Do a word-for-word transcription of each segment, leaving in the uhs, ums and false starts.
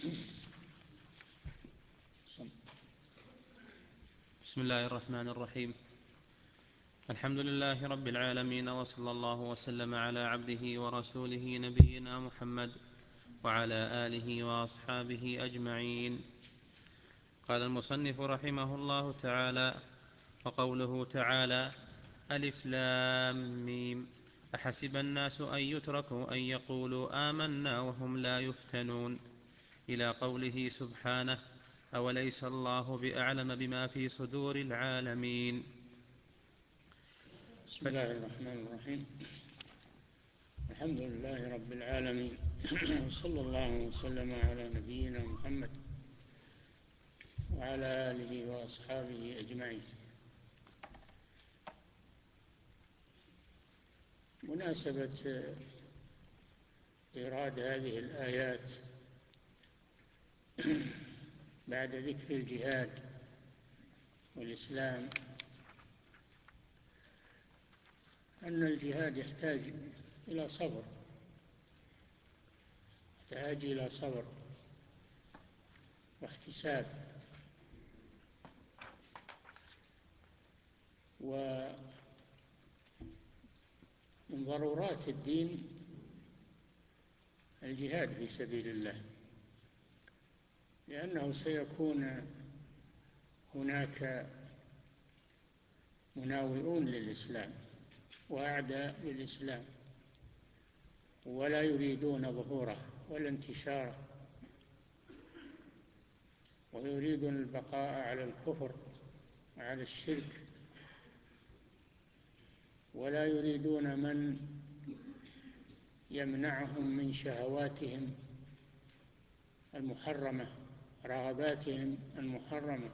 بسم الله الرحمن الرحيم. الحمد لله رب العالمين، وصلى الله وسلم على عبده ورسوله نبينا محمد وعلى آله وأصحابه أجمعين. قال المصنف رحمه الله تعالى: وقوله تعالى: ألف لام ميم، أحسب الناس أن يتركوا أن يقولوا آمنا وهم لا يفتنون، إلى قوله سبحانه: أوليس الله بأعلم بما في صدور العالمين. بسم الله الرحمن الرحيم. الحمد لله رب العالمين، صلى الله وسلم على نبينا محمد وعلى آله وأصحابه أجمعين. مناسبة إيراد هذه الآيات بعد ذكر الجهاد والإسلام أن الجهاد يحتاج إلى صبر، يحتاج إلى صبر واحتساب، ومن ضرورات الدين الجهاد في سبيل الله، لأنه سيكون هناك مناوئون للإسلام وأعداء للإسلام، ولا يريدون ظهوره ولا انتشاره، ويريدون البقاء على الكفر وعلى الشرك، ولا يريدون من يمنعهم من شهواتهم المحرمة، رغباتهم المحرمة.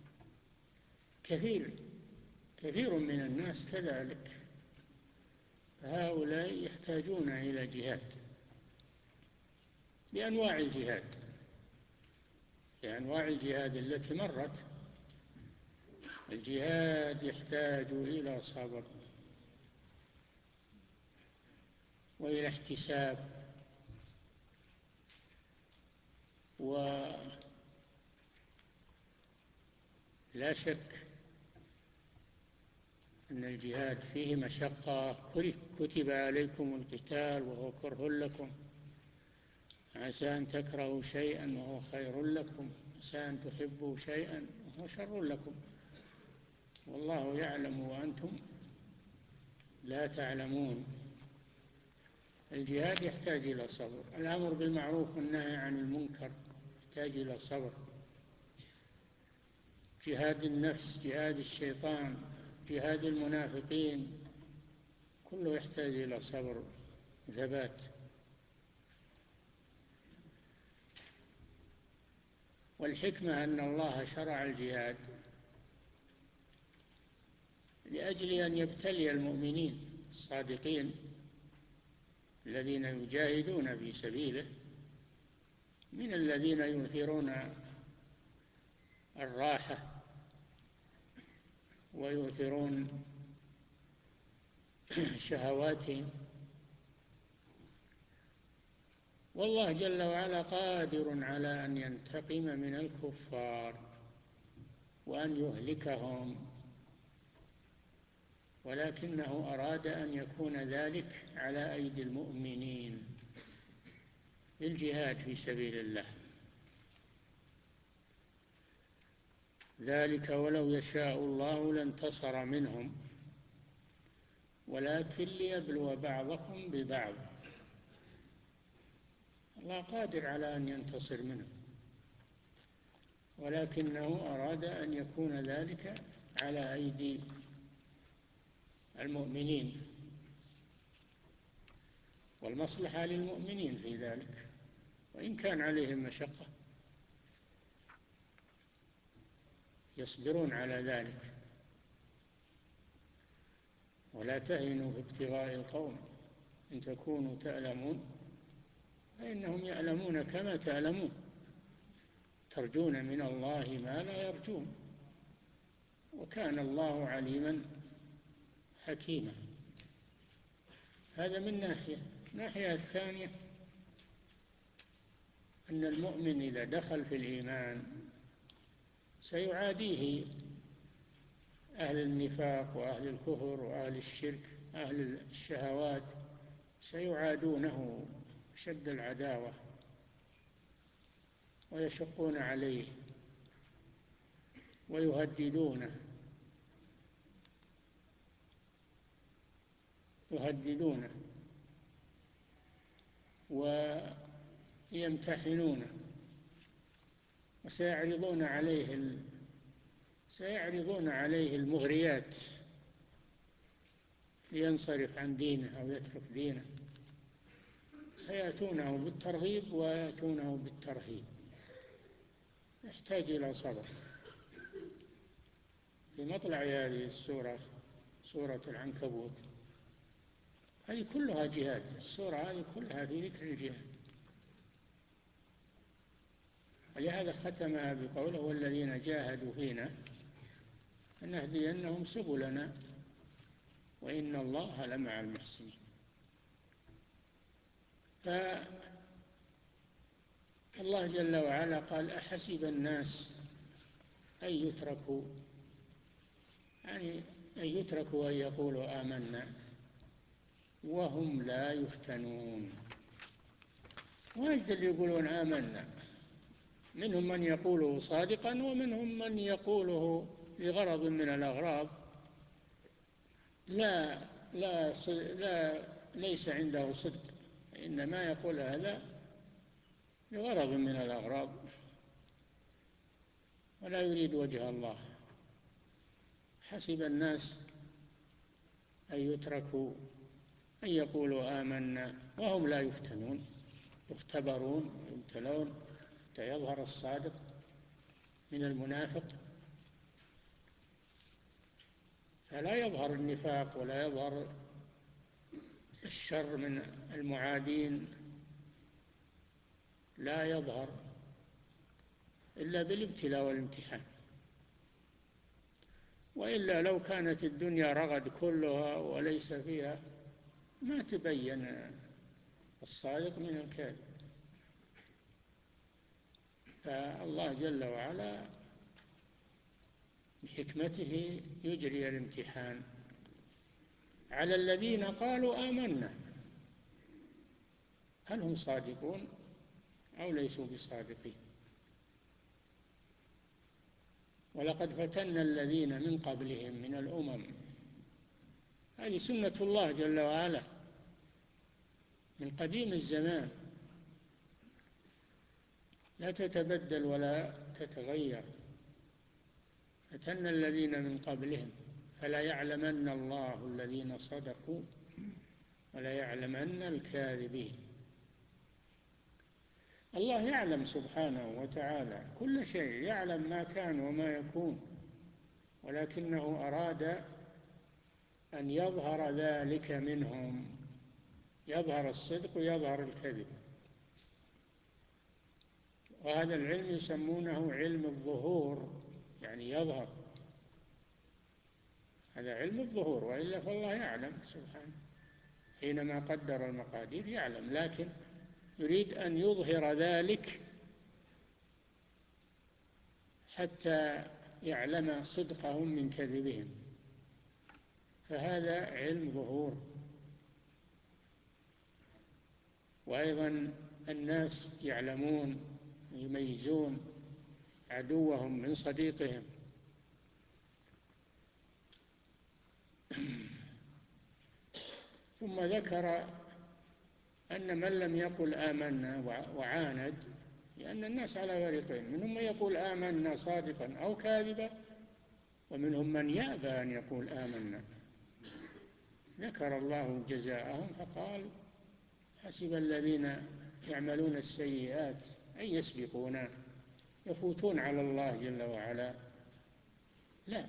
كثير كثير من الناس كذلك، هؤلاء يحتاجون إلى جهاد بأنواع الجهاد، بأنواع الجهاد التي مرت. الجهاد يحتاج إلى صبر وإلى احتساب، ولا شك أن الجهاد فيه مشقة. كتب عليكم القتال وهو كره لكم، عسى أن تكرهوا شيئا وهو خير لكم، عسى أن تحبوا شيئا وهو شر لكم، والله يعلم وأنتم لا تعلمون. الجهاد يحتاج إلى صبر، الأمر بالمعروف والنهي عن المنكر يحتاج إلى صبر، جهاد النفس، جهاد الشيطان، جهاد المنافقين، كله يحتاج إلى صبر وثبات. والحكمة أن الله شرع الجهاد لأجل أن يبتلي المؤمنين الصادقين الذين يجاهدون في سبيله، من الذين يؤثرون الراحة ويؤثرون شهواتهم، والله جل وعلا قادر على أن ينتقم من الكفار وأن يهلكهم، ولكنه أراد أن يكون ذلك على أيدي المؤمنين للجهاد في سبيل الله. ذلك ولو يشاء الله لانتصر منهم ولكن ليبلو بعضكم ببعض. الله قادر على أن ينتصر منهم، ولكنه أراد أن يكون ذلك على أيدي المؤمنين، والمصلحة للمؤمنين في ذلك، وإن كان عليهم مشقة يصبرون على ذلك. ولا تهنوا في ابتغاء القوم إن تكونوا تألمون فإنهم يألمون كما تألمون، ترجون من الله ما لا يرجون، وكان الله عليما حكيما. هذا من ناحية. الناحية الثانية أن المؤمن إذا دخل في الإيمان سيعاديه أهل النفاق وأهل الكفر وأهل الشرك، أهل الشهوات سيعادونه شد العداوة ويشقون عليه ويهددونه يهددونه ويمتحنونه وسيعرضون عليه سيعرضون عليه المغريات لينصرف عن دينه أو يترك دينه، فيأتونه بالترغيب ويأتونه بالترهيب. يحتاج إلى صبر. في مطلع هذه السورة، سورة العنكبوت، هذه كلها جهاد. السورة هذه كلها في ذكر الجهاد، ولهذا ختمها بقوله والذين جاهدوا فينا لنهدينهم سبلنا وإن الله لمع المحسنين. فالله جل وعلا قال أحسب الناس أن يتركوا، يعني أن يتركوا أن يقولوا آمنا وهم لا يفتنون. واجد اللي يقولون آمنا، منهم من يقوله صادقا ومنهم من يقوله لغرض من الأغراض لا لا لا ليس عنده صدق، إنما يقول هذا لغرض من الأغراض ولا يريد وجه الله. حسب الناس أن يتركوا أن يقولوا آمنا وهم لا يفتنون، يختبرون ويبتلون حتى يظهر الصادق من المنافق، فلا يظهر النفاق ولا يظهر الشر من المعادين، لا يظهر إلا بالابتلاء والامتحان. وإلا لو كانت الدنيا رغد كلها وليس فيها ما تبين الصادق من الكاذب. فالله جل وعلا بحكمته يجري الامتحان على الذين قالوا آمنا، هل هم صادقون أو ليسوا بصادقين. ولقد فتنا الذين من قبلهم من الأمم، هذه سنة الله جل وعلا من قديم الزمان، لا تتبدل ولا تتغير. فتنا الذين من قبلهم فلا يعلمن الله الذين صدقوا ولا يعلمن الكاذبين. الله يعلم سبحانه وتعالى كل شيء، يعلم ما كان وما يكون، ولكنه أراد أن يظهر ذلك منهم، يظهر الصدق ويظهر الكذب. وهذا العلم يسمونه علم الظهور، يعني يظهر، هذا علم الظهور. وإلا فالله يعلم سبحانه حينما قدر المقادير يعلم، لكن يريد أن يظهر ذلك حتى يعلم صدقهم من كذبهم، فهذا علم ظهور. وأيضا الناس يعلمون يميزون عدوهم من صديقهم. ثم ذكر أن من لم يقل آمنا وعاند، لأن الناس على فريقين، منهم من يقول آمنا صادقا أو كاذبا، ومنهم من يأبى أن يقول آمنا. ذكر الله جزاءهم فقال حسب الذين يعملون السيئات أن يسبقونا، يفوتون على الله جل وعلا. لا،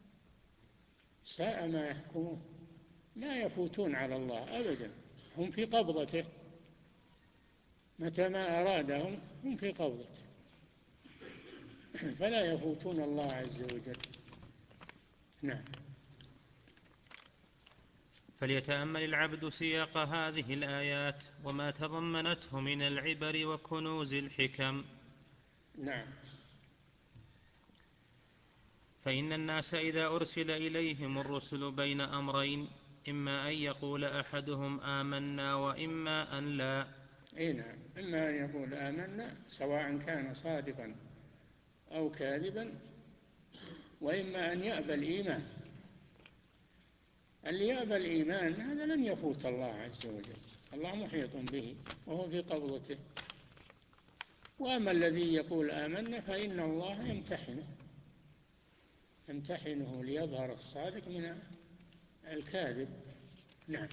ساء ما يحكمون، لا يفوتون على الله أبدا، هم في قبضته، متى ما أرادهم هم في قبضته، فلا يفوتون الله عز وجل. نعم. فليتأمل العبد سياق هذه الآيات وما تضمنته من العبر وكنوز الحكم. نعم. فإن الناس إذا أرسل إليهم الرسل بين أمرين إما أن يقول أحدهم آمنا وإما أن لا. أي نعم، إما أن يقول آمنا سواء كان صادقا أو كاذبا، وإما أن يأبى الإيمان. اللي يأبى الإيمان هذا لن يفوت الله عز وجل، الله محيط به وهو في قبضته. وأما الذي يقول آمنا فإن الله يمتحنه يمتحنه ليظهر الصادق من الكاذب. نعم.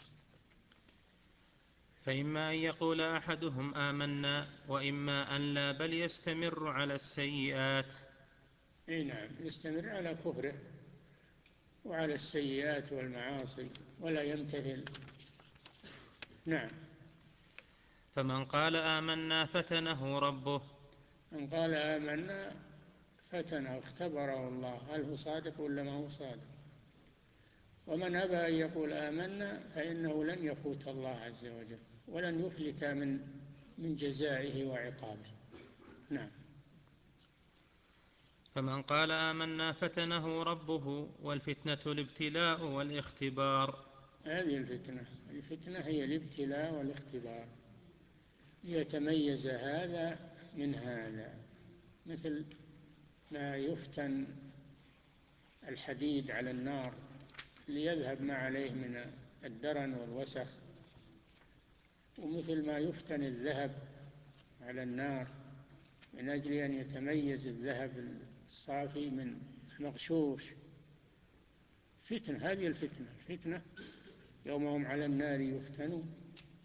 فإما أن يقول أحدهم آمنا وإما أن لا، بل يستمر على السيئات. أي نعم، يستمر على كفره وعلى السيئات والمعاصي ولا يمتثل. نعم. فمن قال آمنا فتنه ربه. من قال آمنا فتنه، اختبره الله هل هو صادق ولا ما هو صادق. ومن أبى أن يقول آمنا فإنه لن يفوت الله عز وجل ولن يفلت من من جزائه وعقابه. نعم. فمن قال آمنا فتنه ربه، والفتنة الابتلاء والاختبار. هذه الفتنة الفتنة هي الابتلاء والاختبار، ليتميز هذا من هذا، مثل ما يفتن الحديد على النار ليذهب ما عليه من الدرن والوسخ، ومثل ما يفتن الذهب على النار من أجل أن يتميز الذهب الصافي من المغشوش. فتنة، هذه الفتنة فتنة يوم هم على النار يفتنون.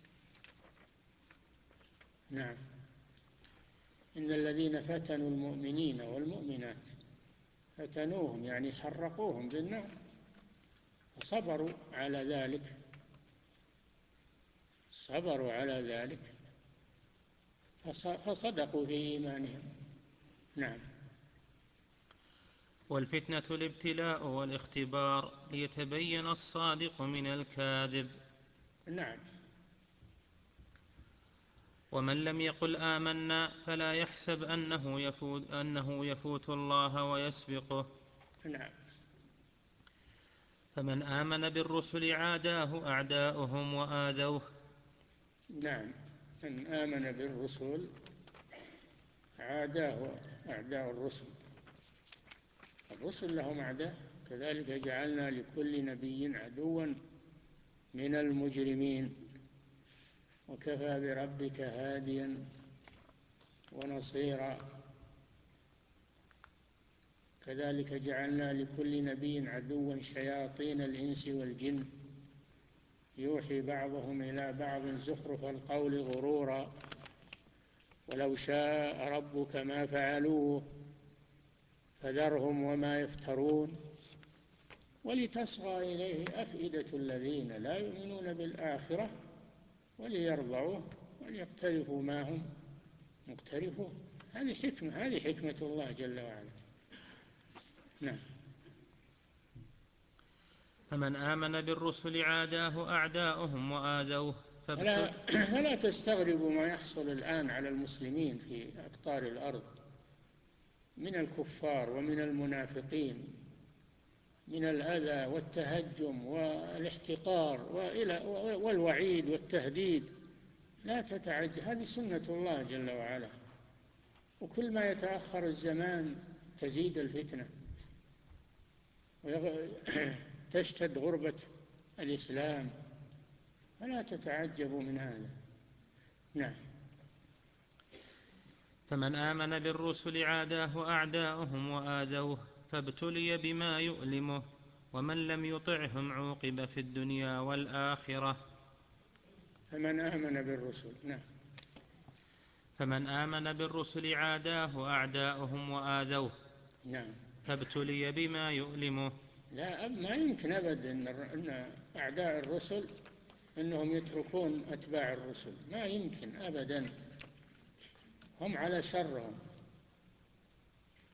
نعم. إن الذين فتنوا المؤمنين والمؤمنات فتنوهم يعني حرقوهم بالنار فصبروا على ذلك صبروا على ذلك فصدقوا في إيمانهم. نعم. والفتنة الابتلاء والاختبار ليتبين الصادق من الكاذب. نعم. ومن لم يقل آمنا فلا يحسب أنه يفوت, أنه يفوت الله ويسبقه. نعم. فمن آمن بالرسل عاداه أعداؤهم وآذوه. نعم. من آمن بالرسل عاداه أعداء الرسل. الرسل لهم أعداء، كذلك جعلنا لكل نبي عدوا من المجرمين وكفى بربك هاديا ونصيرا. كذلك جعلنا لكل نبي عدوا شياطين الإنس والجن يوحي بعضهم إلى بعض زخرف القول غرورا ولو شاء ربك ما فعلوه فذرهم وما يفترون ولتصغى إليه أفئدة الذين لا يؤمنون بالآخرة وليرضعوه وليقترفوا ما هم مقترفون. هذه حكمة هذه حكمة الله جل وعلا. نعم. فمن آمن بالرسل عاداه أعداؤهم وآذوه. فلا, فلا تستغربوا ما يحصل الآن على المسلمين في أقطار الأرض من الكفار ومن المنافقين من الأذى والتهجم والاحتقار والوعيد والتهديد. لا تتعجب، هذه سنة الله جل وعلا، وكل ما يتأخر الزمان تزيد الفتنة وتشتد غربة الإسلام، فلا تتعجبوا من هذا. نعم. فمن آمن بالرسل عاداه أعداؤهم وآذوه فابتلي بما يؤلمه، ومن لم يطعهم عوقب في الدنيا والآخرة. فمن آمن بالرسل. نعم. فمن آمن بالرسل عاداه أعداؤهم وآذوه. نعم. فابتلي بما يؤلمه. لا، ما يمكن أبدا أن أعداء الرسل أنهم يتركون أتباع الرسل، ما يمكن أبدا، هم على شرهم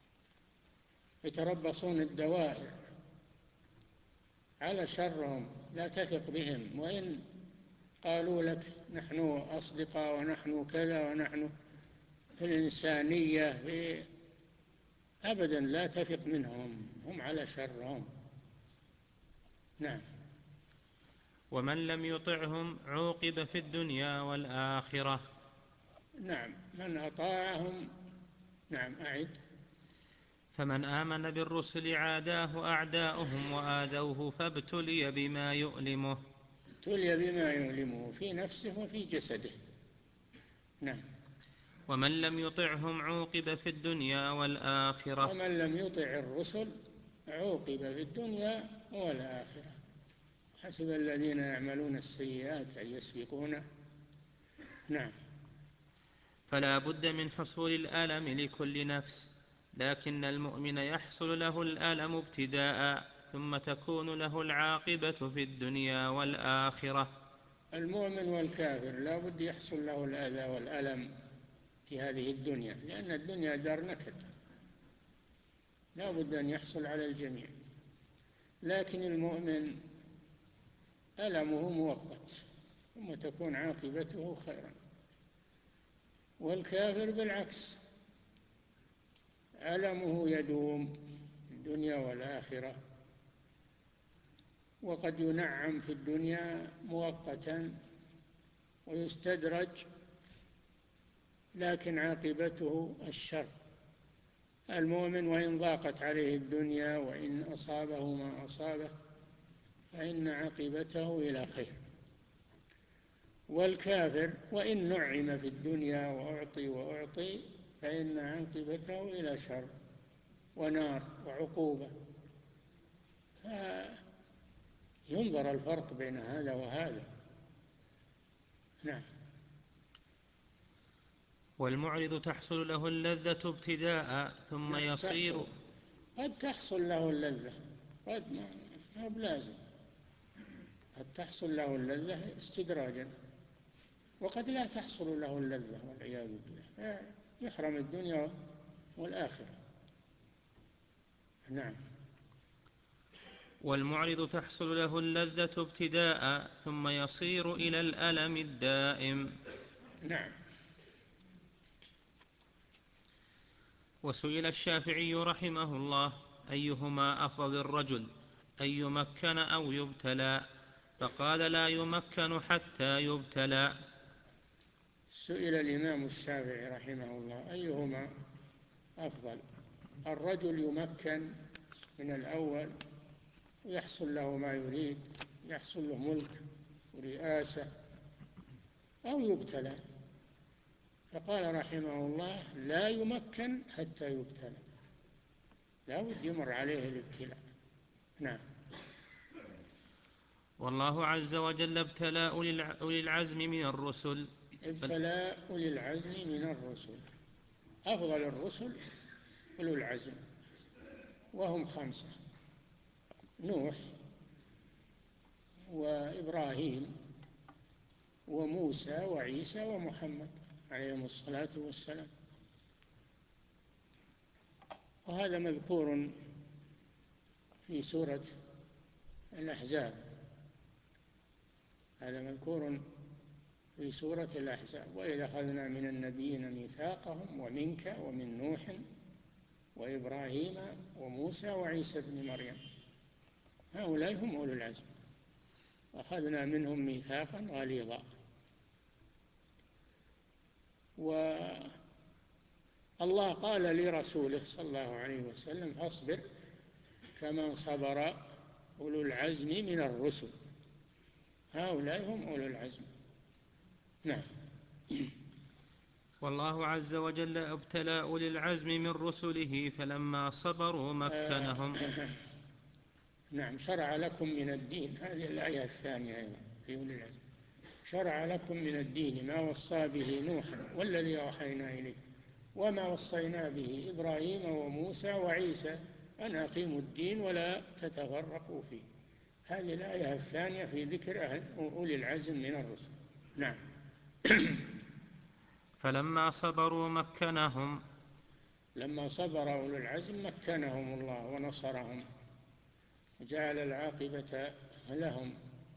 يتربصون الدوائر على شرهم لا تثق بهم، وإن قالوا لك نحن أصدقاء ونحن كذا ونحن في الإنسانية في أبدا لا تثق منهم، هم على شرهم. نعم. ومن لم يطعهم عوقب في الدنيا والآخرة. نعم، من أطاعهم. نعم، أعد. فمن آمن بالرسل عاداه أعداؤهم وآذوه فابتلي بما يؤلمه. ابتلي بما يؤلمه في نفسه وفي جسده. نعم. ومن لم يطعهم عوقب في الدنيا والآخرة. ومن لم يطع الرسل عوقب في الدنيا والآخرة. حسب الذين يعملون السيئات أن يسبقونه. نعم. فلا بد من حصول الألم لكل نفس، لكن المؤمن يحصل له الألم ابتداء ثم تكون له العاقبة في الدنيا والآخرة. المؤمن والكافر لا بد يحصل له الأذى والألم في هذه الدنيا، لأن الدنيا دار نكد، لا بد أن يحصل على الجميع. لكن المؤمن ألمه مؤقت ثم تكون عاقبته خيرا، والكافر بالعكس ألمه يدوم في الدنيا والآخرة، وقد ينعم في الدنيا مؤقتا ويستدرج، لكن عاقبته الشر. المؤمن وإن ضاقت عليه الدنيا وإن أصابه ما أصابه فإن عاقبته إلى خير. والكافر وإن نعم في الدنيا وأعطي وأعطي فإن عاقبته إلى شر ونار وعقوبة. فينظر الفرق بين هذا وهذا. نعم. والمعرض تحصل له اللذة ابتداء ثم يصير. تحصل. قد تحصل له اللذة، قد ما بلازم، قد تحصل له اللذة استدراجا، وقد لا تحصل له اللذة والعياذ بالله، يحرم الدنيا والآخرة. نعم. والمعرض تحصل له اللذة ابتداء ثم يصير إلى الألم الدائم. نعم. وسئل الشافعي رحمه الله أيهما أفضل الرجل أن يمكن أو يبتلى، فقال لا يمكن حتى يبتلى. سئل الإمام الشافعي رحمه الله أيهما أفضل، الرجل يمكن من الأول ويحصل له ما يريد، يحصل له ملك ورئاسة، أو يبتلى. فقال رحمه الله لا يمكن حتى يبتلى، لا بد يمر عليه الابتلاء. نعم. والله عز وجل ابتلى أولي العزم من الرسل. ابتلى أولي العزم من الرسل. أفضل الرسل أولو العزم، وهم خمسة: نوح وإبراهيم وموسى وعيسى ومحمد عليهم الصلاة والسلام. وهذا مذكور في سورة الأحزاب، هذا مذكور في سورة الأحزاب: وإذا أخذنا من النبيين ميثاقهم ومنك ومن نوح وإبراهيم وموسى وعيسى ابن مريم، هؤلاء هم أولو العزم، أخذنا منهم ميثاقا غليظا. والله قال لرسوله صلى الله عليه وسلم: فاصبر كما صبر أولو العزم من الرسل. هؤلاء هم أولو العزم. نعم. والله عز وجل ابتلى أولي العزم من رسله فلما صبروا مكنهم. آه نعم. شرع لكم من الدين، هذه الآية الثانية في أولي العزم: شرع لكم من الدين ما وصى به نوحا والذي أوحينا إليه وما وصينا به إبراهيم وموسى وعيسى أن أقيموا الدين ولا تتفرقوا فيه. هذه الآية الثانية في ذكر أولي العزم من الرسل. نعم. فلما صبروا مكنهم. لما صبر أولو العزم مكنهم الله ونصرهم وجعل العاقبة لهم.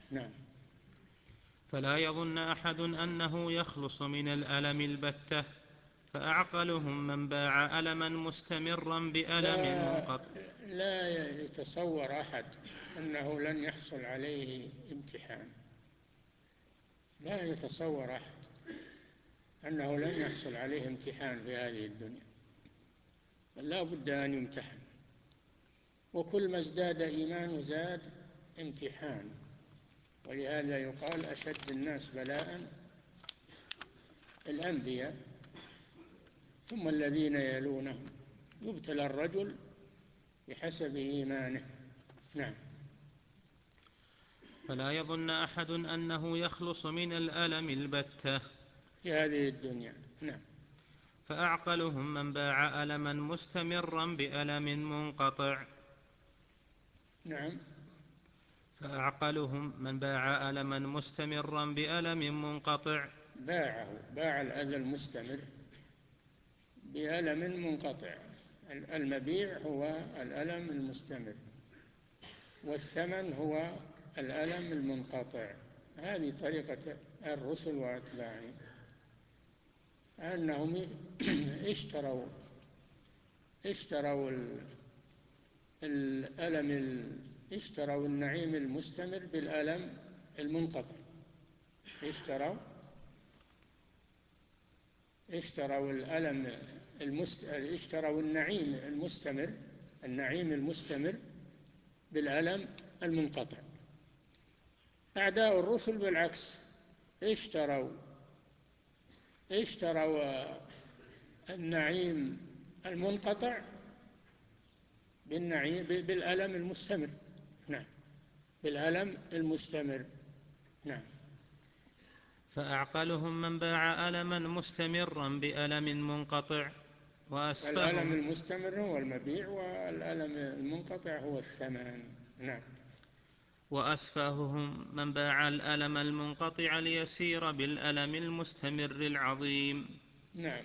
نعم. فلا يظن أحد أنه يخلص من الألم البتة، فأعقلهم من باع ألما مستمرا بألم لا, منقطع. لا يتصور أحد أنه لن يحصل عليه امتحان، لا يتصور أحد أنه لن يحصل عليه امتحان في هذه الدنيا، لا بد أن يمتحن، وكل ما ازداد إيمان زاد امتحان. ولهذا يقال أشد الناس بلاء الأنبياء ثم الذين يلونهم، يبتلى الرجل بحسب إيمانه. نعم. فلا يظن أحد أنه يخلص من الألم البتة في هذه الدنيا. نعم. فأعقلهم من باع ألما مستمرا بألم منقطع. نعم. فأعقلهم من باع ألما مستمرا بألم منقطع. باعه، باع الأذى المستمر بألم منقطع. المبيع هو الألم المستمر، والثمن هو الألم المنقطع. هذه طريقة الرسل وأتباعهم، أنهم اشتروا اشتروا الألم اشتروا النعيم المستمر بالألم المنقطع. اشتروا اشتروا الألم المست... اشتروا النعيم المستمر النعيم المستمر بالألم المنقطع. أعداء الرسل بالعكس، اشتروا اشتروا النعيم المنقطع بالنعيم بالألم المستمر. نعم، بالألم المستمر. نعم. فأعقلهم من باع ألما مستمرا بألم منقطع، الألم وأسفهم المستمر هو المبيع، والألم المنقطع هو الثمن. نعم. وأسفههم من باع الألم المنقطع ليسير بالألم المستمر العظيم. نعم.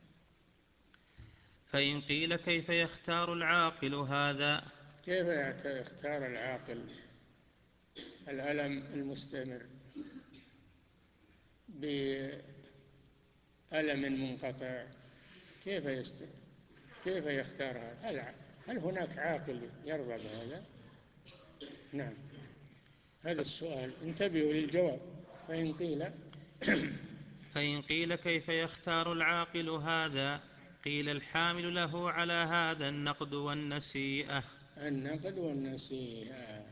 فإن قيل كيف يختار العاقل هذا؟ كيف يختار العاقل الألم المستمر بألم منقطع؟ كيف يست... كيف يختار هذا؟ هل... هل هناك عاقل يرضى بهذا؟ نعم، هذا السؤال، انتبهوا للجواب. فإن قيل فإن قيل كيف يختار العاقل هذا؟ قيل الحامل له على هذا النقد والنسيئة. النقد والنسيئة.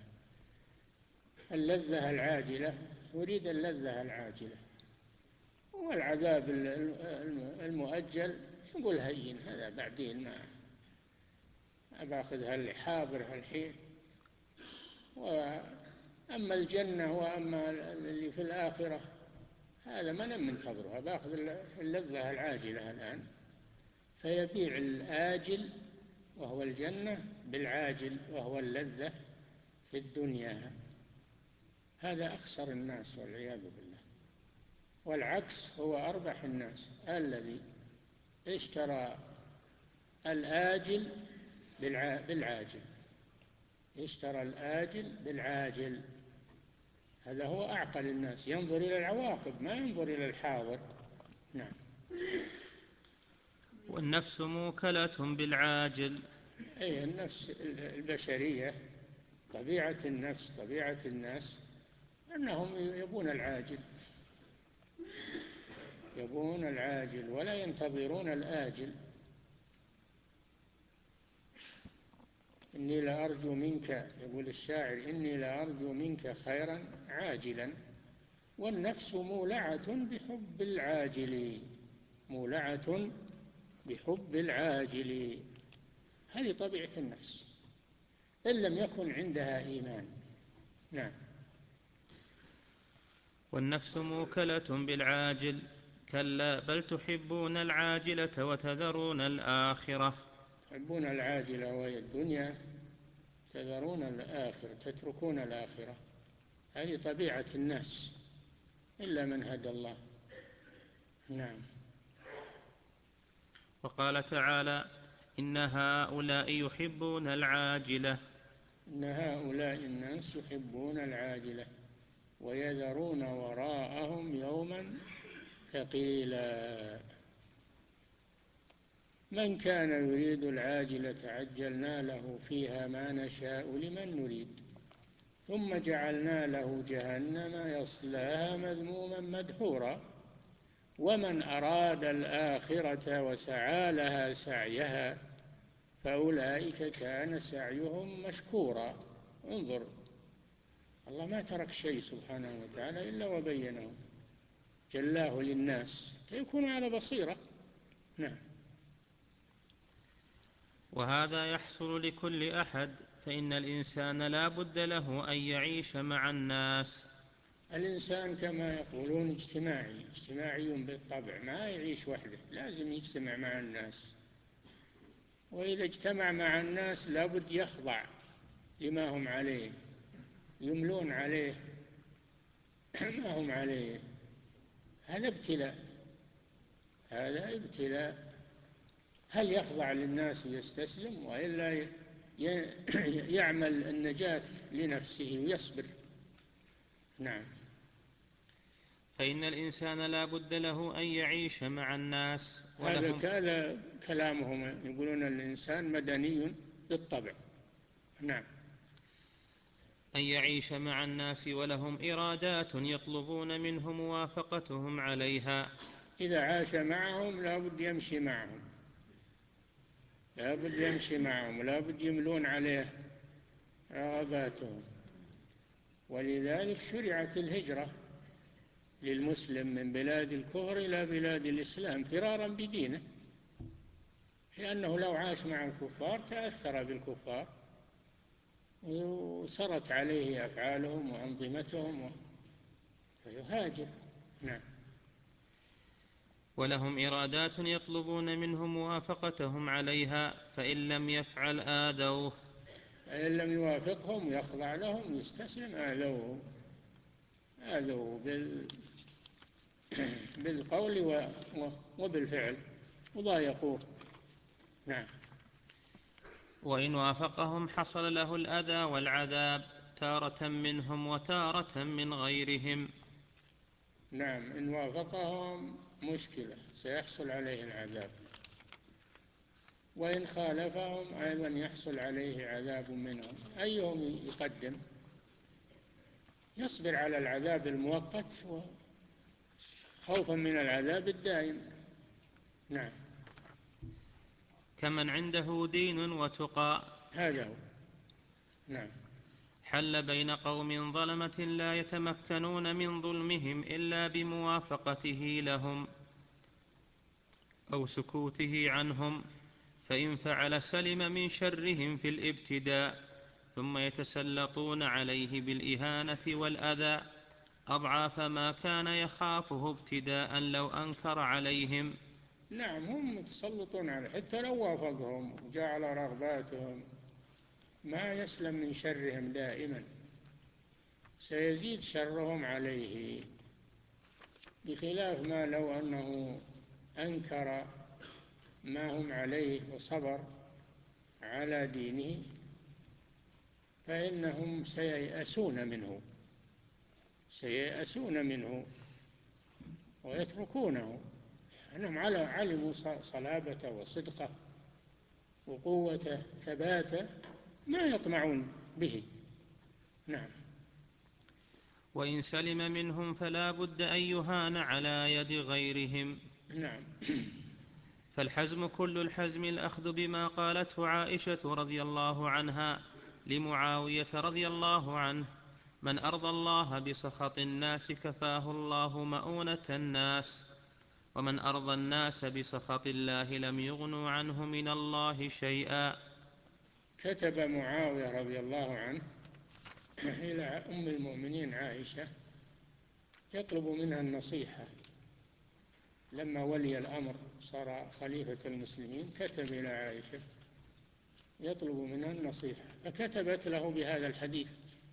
اللذة العاجلة، يريد اللذة العاجلة، والعذاب المؤجل يقول هين، هذا بعدين، ما أباخذ هالحاضر هالحين. وأما الجنة وأما اللي في الآخرة هذا ما نم منتظرها، باخذ اللذة العاجلة الآن. فيبيع الآجل وهو الجنة بالعاجل وهو اللذة في الدنيا. هذا أخسر الناس والعياذ بالله. والعكس هو أربح الناس، الذي اشترى الآجل بالعاجل، اشترى الآجل بالعاجل، هذا هو أعقل الناس، ينظر إلى العواقب ما ينظر إلى الحاضر. نعم. والنفس موكلة بالعاجل. أي النفس البشرية، طبيعة النفس، طبيعة الناس أنهم يبون العاجل، يبون العاجل ولا ينتظرون الآجل. إني لأرجو منك، يقول الشاعر، إني لأرجو منك خيرا عاجلا، والنفس مولعة بحب العاجل، مولعة بحب العاجل. هذه طبيعة النفس إن لم يكن عندها إيمان. نعم. والنفس موكلة بالعاجل، كلا بل تحبون العاجلة وتذرون الآخرة. تحبون العاجلة وهي الدنيا، تذرون الآخرة، تتركون الآخرة. هذه طبيعة الناس إلا من هدى الله. نعم. وقال تعالى: إن هؤلاء يحبون العاجلة. إن هؤلاء الناس يحبون العاجلة. ويذرون وراءهم يوما ثقيلا. من كان يريد العاجلة عجلنا له فيها ما نشاء لمن نريد ثم جعلنا له جهنم يصلاها مذموما مدحورا ومن أراد الآخرة وسعى لها سعيها فأولئك كان سعيهم مشكورا. انظر، الله ما ترك شيء سبحانه وتعالى إلا وبينه، جلاه للناس ليكونوا على بصيرة. نعم. وهذا يحصل لكل أحد، فإن الإنسان لا بد له أن يعيش مع الناس. الإنسان كما يقولون اجتماعي، اجتماعي بالطبع، ما يعيش وحده، لازم يجتمع مع الناس، وإذا اجتمع مع الناس لا بد يخضع لما هم عليه، يملون عليه ما هم عليه. هذا ابتلاء، هذا ابتلاء. هل يخضع للناس ويستسلم، وإلا يعمل النجاة لنفسه ويصبر؟ نعم. فإن الإنسان لا بد له أن يعيش مع الناس. هذا كلامهم، يقولون الإنسان مدني بالطبع. نعم. أن يعيش مع الناس ولهم إرادات يطلبون منه موافقتهم عليها. إذا عاش معهم لا بد يمشي معهم، لا بد يمشي معهم، لا بد يملون عليه رغباتهم. ولذلك شرعت الهجرة للمسلم من بلاد الكفر إلى بلاد الإسلام فرارا بدينه، لأنه لو عاش مع الكفار تأثر بالكفار وسرت عليه أفعالهم وأنظمتهم فيهاجر. نعم. ولهم إرادات يطلبون منه موافقتهم عليها، فإن لم يفعل آذوه. فإن لم يوافقهم يخضع لهم يستسلم آذوه، آذوه بال... بالقول وبالفعل وضايقوه. نعم. وإن وافقهم حصل له الأذى والعذاب تارة منهم وتارة من غيرهم. نعم، إن وافقهم مشكلة، سيحصل عليه العذاب، وإن خالفهم أيضا يحصل عليه عذاب منهم. أيهم يقدم؟ يصبر على العذاب المؤقت خوفا من العذاب الدائم. نعم. كمن عنده دين وتقى. هذا هو. نعم. حل بين قوم ظلمة لا يتمكنون من ظلمهم إلا بموافقته لهم أو سكوته عنهم، فإن فعل سلم من شرهم في الابتداء، ثم يتسلطون عليه بالإهانة والأذى أضعاف ما كان يخافه ابتداء لو أنكر عليهم. نعم، هم يتسلطون عليه حتى لو وافقهم وجعل رغباتهم، ما يسلم من شرهم دائما، سيزيد شرهم عليه، بخلاف ما لو أنه أنكر ما هم عليه وصبر على دينه فإنهم سييأسون منه، سييأسون منه ويتركونه، أنهم علموا صلابته وصدقه وقوته ثباته، ما يطمعون به. نعم. وإن سلم منهم فلا بد أن يهان على يد غيرهم. نعم. فالحزم كل الحزم الأخذ بما قالته عائشة رضي الله عنها لمعاوية رضي الله عنه: من أرضى الله بسخط الناس كفاه الله مؤونة الناس، ومن أرضى الناس بسخط الله لم يغنوا عنه من الله شيئا. كتب معاوية رضي الله عنه إلى أم المؤمنين عائشة يطلب منها النصيحة، لما ولي الأمر صار خليفة المسلمين كتب إلى عائشة يطلب منها النصيحة، فكتبت له بهذا الحديث،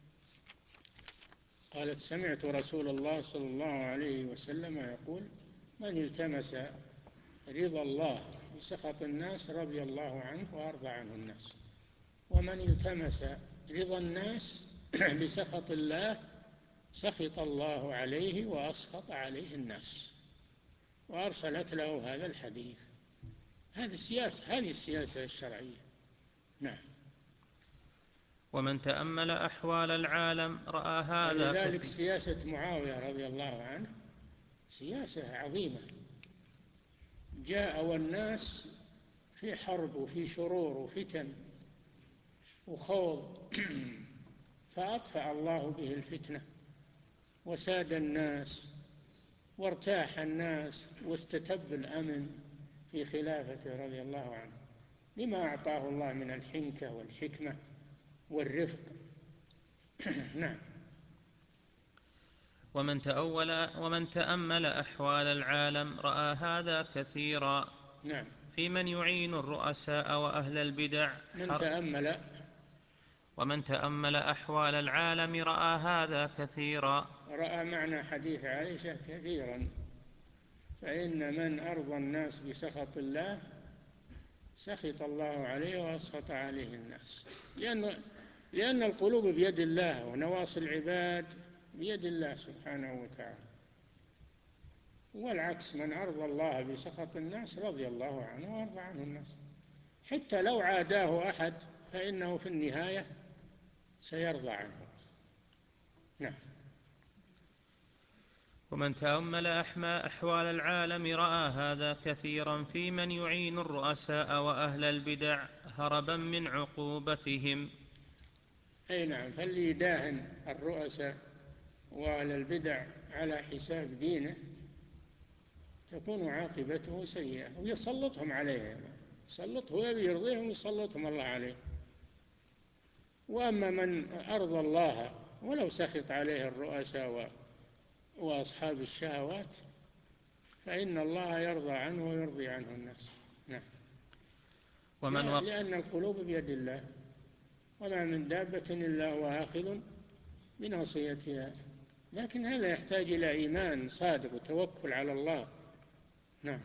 قالت: سمعت رسول الله صلى الله عليه وسلم يقول: من التمس رضا الله بسخط الناس رضي الله عنه وأرضى عنه الناس، ومن التمس رضا الناس بسخط الله سخط الله عليه وأسخط عليه الناس، وأرسلت له هذا الحديث. هذه السياسة هذه السياسة الشرعية. نعم. ومن تأمل أحوال العالم رأى هذا. ولذلك سياسة معاوية رضي الله عنه سياسة عظيمة. جاء والناس في حرب وفي شرور وفتن وخوض فأطفأ الله به الفتنة وساد الناس وارتاح الناس واستتب الأمن في خلافته رضي الله عنه، لما أعطاه الله من الحنكة والحكمة والرفق. نعم. ومن تأول ومن تأمل أحوال العالم رأى هذا كثيرا. نعم. في من يعين الرؤساء وأهل البدع. من تأمل ومن تأمل أحوال العالم رأى هذا كثيرا. رأى معنى حديث عائشة كثيرا. فإن من أرضى الناس بسخط الله سخط الله عليه وأسخط عليه الناس، لأن لأن القلوب بيد الله ونواصي العباد بيد الله سبحانه وتعالى. والعكس، من أرضى الله بسخط الناس رضي الله عنه وأرضى عنه الناس. حتى لو عاداه أحد فإنه في النهاية سيرضى عنه. نعم. ومن تأمل أحوال العالم رأى هذا كثيرا في من يعين الرؤساء وأهل البدع هربا من عقوبتهم. أي نعم. فاللي يداهن الرؤساء وأهل البدع على حساب دينه تكون عاقبته سيئة، ويسلطهم عليه. يسلطه يبي يرضيهم يسلطهم الله عليه. وأما من أرضى الله ولو سخط عليه الرؤساء وأصحاب الشهوات فإن الله يرضى عنه ويرضي عنه الناس. نعم. ومن وق... لأن القلوب بيد الله، وما من دابة إلا هو آخذ بناصيتها. لكن هذا يحتاج إلى إيمان صادق وتوكل على الله. نعم.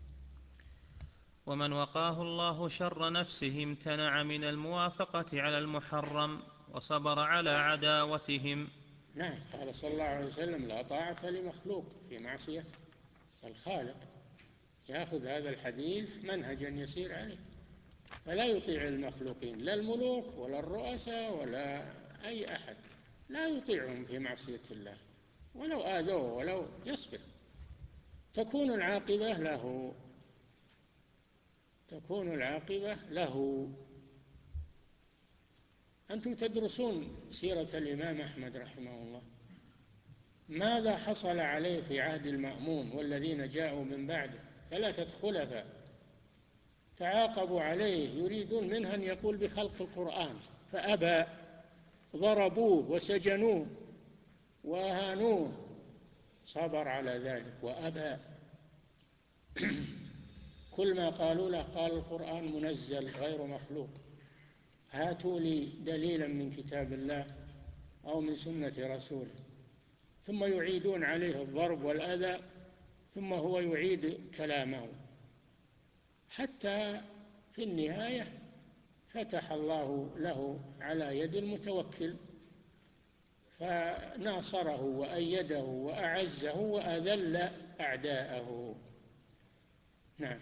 ومن وقاه الله شر نفسه امتنع من الموافقة على المحرم وصبر على عداوتهم. نعم. قال صلى الله عليه وسلم: لا طاعة لمخلوق في معصية الخالق. يأخذ هذا الحديث منهجا يسير عليه، فلا يطيع المخلوقين، لا الملوك ولا الرؤساء ولا أي أحد، لا يطيعهم في معصية الله ولو آذوه ولو يصبر. تكون العاقبة له تكون العاقبة له. أنتم تدرسون سيرة الإمام أحمد رحمه الله، ماذا حصل عليه في عهد المأمون والذين جاءوا من بعده؟ ثلاثة خلفاء تعاقبوا عليه يريدون منه أن يقول بخلق القرآن فأبى، ضربوه وسجنوه وأهانوه، صبر على ذلك وأبى. كل ما قالوا له قال: القرآن منزل غير مخلوق، هاتوا لي دليلا من كتاب الله أو من سنة رسوله. ثم يعيدون عليه الضرب والأذى، ثم هو يعيد كلامه، حتى في النهاية فتح الله له على يد المتوكل فناصره وأيده وأعزه وأذل أعداءه. نعم.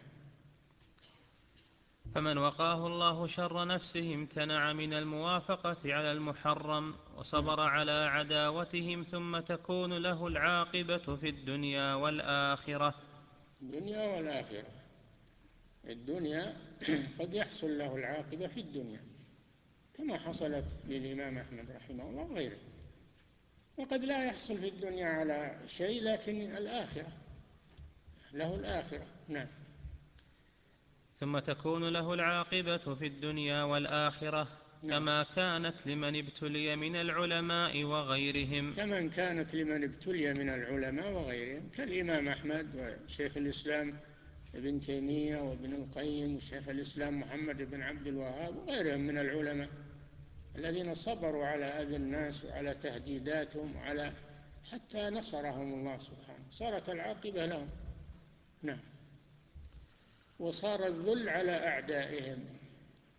فمن وقاه الله شر نفسه امتنع من الموافقة على المحرم وصبر على عداوتهم ثم تكون له العاقبة في الدنيا والآخرة. الدنيا والآخرة. الدنيا قد يحصل له العاقبة في الدنيا كما حصلت للإمام أحمد رحمه الله وغيره، وقد لا يحصل في الدنيا على شيء، لكن الآخرة له الآخرة. نعم. ثم تكون له العاقبة في الدنيا والآخرة. نعم. كما كانت لمن ابتلي من العلماء وغيرهم كمن كانت لمن ابتلي من العلماء وغيرهم، كالإمام أحمد وشيخ الإسلام ابن تيمية وابن القيم وشيخ الإسلام محمد بن عبد الوهاب وغيرهم من العلماء الذين صبروا على أذى الناس وعلى تهديداتهم وعلى حتى نصرهم الله سبحانه، صارت العاقبة لهم. نعم. وصار الذل على أعدائهم.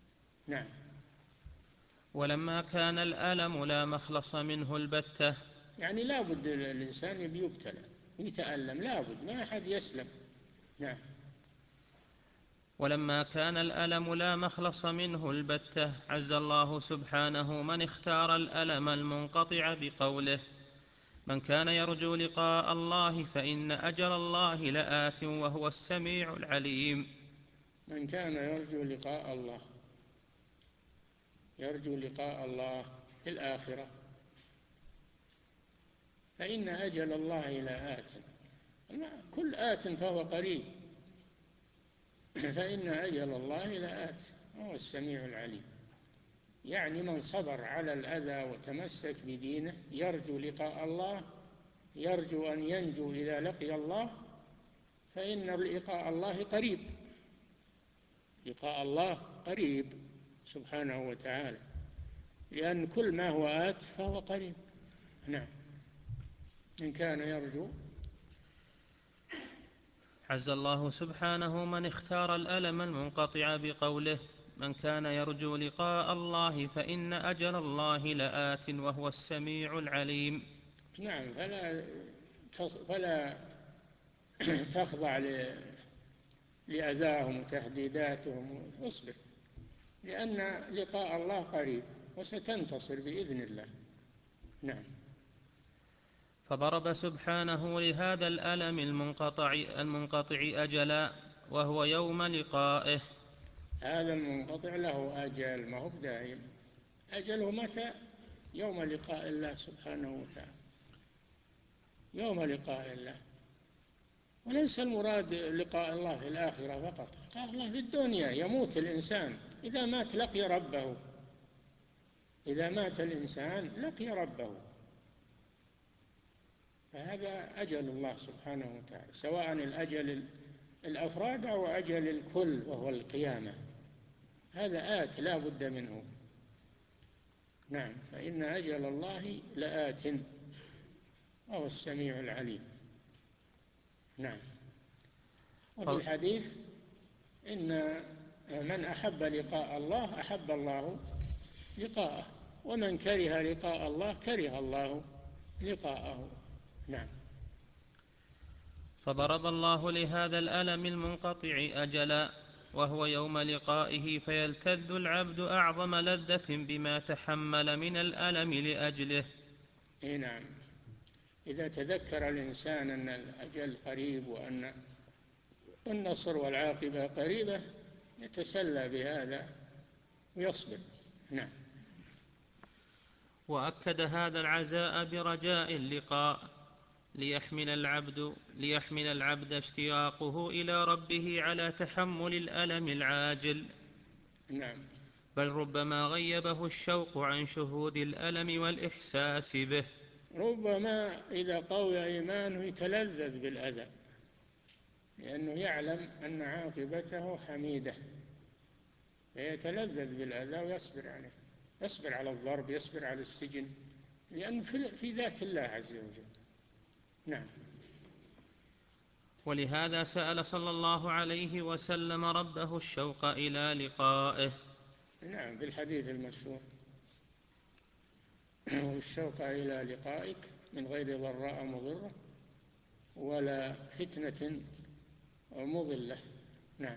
نعم. ولما كان الألم لا مخلص منه البتة يعني لا بد الإنسان يبتلى يتألم، لا بد، ما أحد يسلم. نعم. ولما كان الألم لا مخلص منه البتة عز الله سبحانه من اختار الألم المنقطع بقوله: من كان يرجو لقاء الله فإن أجل الله لآت وهو السميع العليم. من كان يرجو لقاء الله، يرجو لقاء الله في الآخرة، فإن أجل الله لآت، كل آت فهو قريب، فإن أجل الله لآت وهو السميع العليم. يعني من صبر على الأذى وتمسك بدينه يرجو لقاء الله، يرجو أن ينجو إذا لقي الله، فإن لقاء الله قريب، لقاء الله قريب سبحانه وتعالى، لأن كل ما هو آت فهو قريب. نعم. من كان يرجو. عز الله سبحانه من اختار الألم المنقطع بقوله: من كان يرجو لقاء الله فإن أجل الله لآت وهو السميع العليم. نعم. فلا فلا تخضع لأذاهم وتهديداتهم، واصبر، لأن لقاء الله قريب وستنتصر بإذن الله. نعم. فضرب سبحانه لهذا الألم المنقطع, المنقطع أجلا وهو يوم لقائه. هذا المنقطع له أجل، ما هو بدائم، أجله متى؟ يوم لقاء الله سبحانه وتعالى، يوم لقاء الله. وليس المراد لقاء الله في الآخرة فقط، لقاء الله في الدنيا. يموت الإنسان إذا مات لقي ربه، إذا مات الإنسان لقي ربه، فهذا أجل الله سبحانه وتعالى، سواء الأجل الأفراد أو أجل الكل وهو القيامة، هذا آت لا بد منه. نعم. فإن أجل الله لآت وهو السميع العليم. نعم. وفي الحديث إن من أحب لقاء الله أحب الله لقاءه، ومن كره لقاء الله كره الله لقاءه. نعم. فضرب الله لهذا الألم المنقطع أجلا وهو يوم لقائه، فيلتذ العبد أعظم لذة بما تحمل من الألم لأجله. إيه نعم. إذا تذكر الإنسان أن الأجل قريب وأن النصر والعاقبة قريبة يتسلى بهذا ويصبر. نعم. وأكد هذا العزاء برجاء اللقاء ليحمل العبد, ليحمل العبد اشتياقه إلى ربه على تحمل الألم العاجل. نعم. بل ربما غيبه الشوق عن شهود الألم والإحساس به. ربما إذا قوي إيمانه يتلذذ بالأذى، لأنه يعلم أن عاقبته حميدة، فيتلذذ بالأذى ويصبر عليه، يصبر على الضرب، يصبر على السجن، لأنه في ذات الله عز وجل. نعم. ولهذا سأل صلى الله عليه وسلم ربه الشوق إلى لقائه. نعم. بالحديث المشهور: والشوق إلى لقائك من غير ضراء مضرة ولا فتنة مضلة. نعم.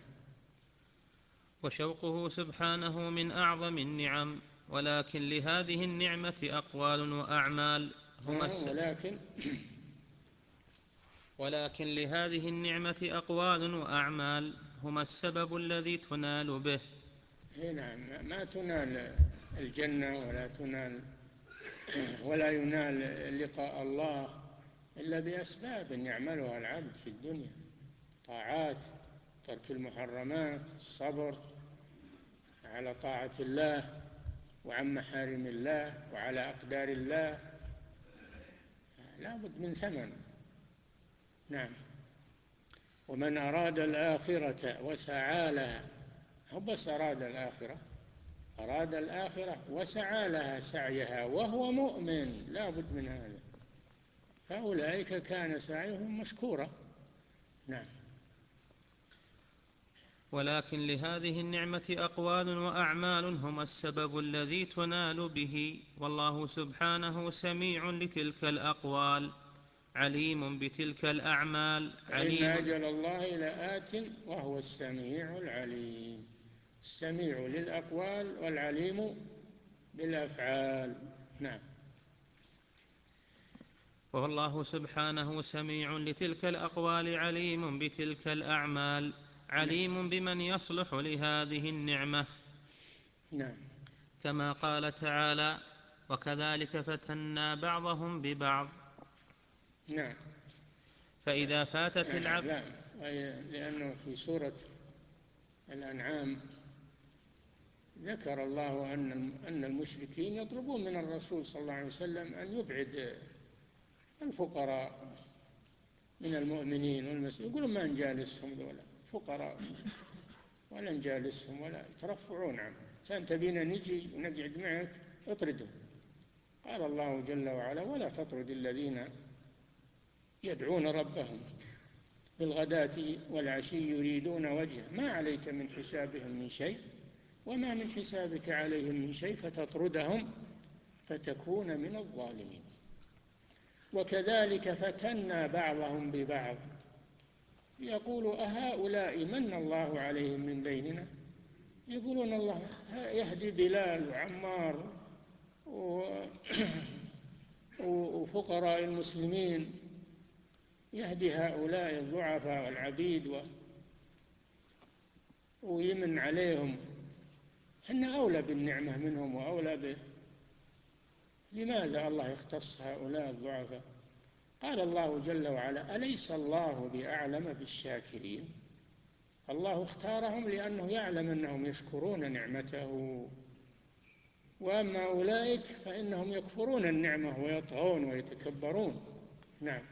وشوقه سبحانه من أعظم النعم، ولكن لهذه النعمة أقوال وأعمال هما الس... ولكن ولكن لهذه النعمة أقوال وأعمال هما السبب الذي تنال به. نعم. ما تنال الجنة ولا تنال ولا ينال لقاء الله إلا بأسباب يعملها العبد في الدنيا: طاعات، ترك المحرمات، الصبر على طاعة الله وعن محارم الله وعلى أقدار الله، لا بد من ثمن. نعم. ومن أراد الآخرة وسعى لها، هو بس أراد الآخرة، أراد الآخرة وسعى لها سعيها وهو مؤمن، لا بد من هذا، فأولئك كان سعيهم مشكورا. نعم. ولكن لهذه النعمة أقوال وأعمال هما السبب الذي تنال به، والله سبحانه سميع لتلك الأقوال عليم بتلك الأعمال. إن أجل الله لآت وهو السميع العليم. السميع للأقوال والعليم بالأفعال. نعم. والله سبحانه سميع لتلك الأقوال عليم بتلك الأعمال، عليم بمن يصلح لهذه النعمة. نعم. كما قال تعالى: وكذلك فتنا بعضهم ببعض. نعم. فإذا فاتت العبد لا، لأنه في سورة الأنعام ذكر الله أن أن المشركين يطلبون من الرسول صلى الله عليه وسلم أن يبعد الفقراء من المؤمنين والمسلمين، يقولون ما نجالسهم ولا فقراء ولا نجالسهم ولا يترفعون عنهم، كان تبينا نجي ونقعد معك اطردهم. قال الله جل وعلا: ولا تطرد الذين يدعون ربهم بالغداة والعشي يريدون وجهه ما عليك من حسابهم من شيء وما من حسابك عليهم من شيء فتطردهم فتكون من الظالمين. وكذلك فتنا بعضهم ببعض يقول أهؤلاء من الله عليهم من بيننا، يقولون الله يهدي بلال وعمار وفقراء المسلمين، يهدي هؤلاء الضعفاء والعبيد ويمن عليهم، إحنا أولى بالنعمة منهم وأولى به. لماذا الله يختص هؤلاء الضعفاء؟ قال الله جل وعلا: أليس الله بأعلم بالشاكرين. الله اختارهم لأنه يعلم أنهم يشكرون نعمته، وأما أولئك فإنهم يكفرون النعمة ويطغون ويتكبرون. نعم.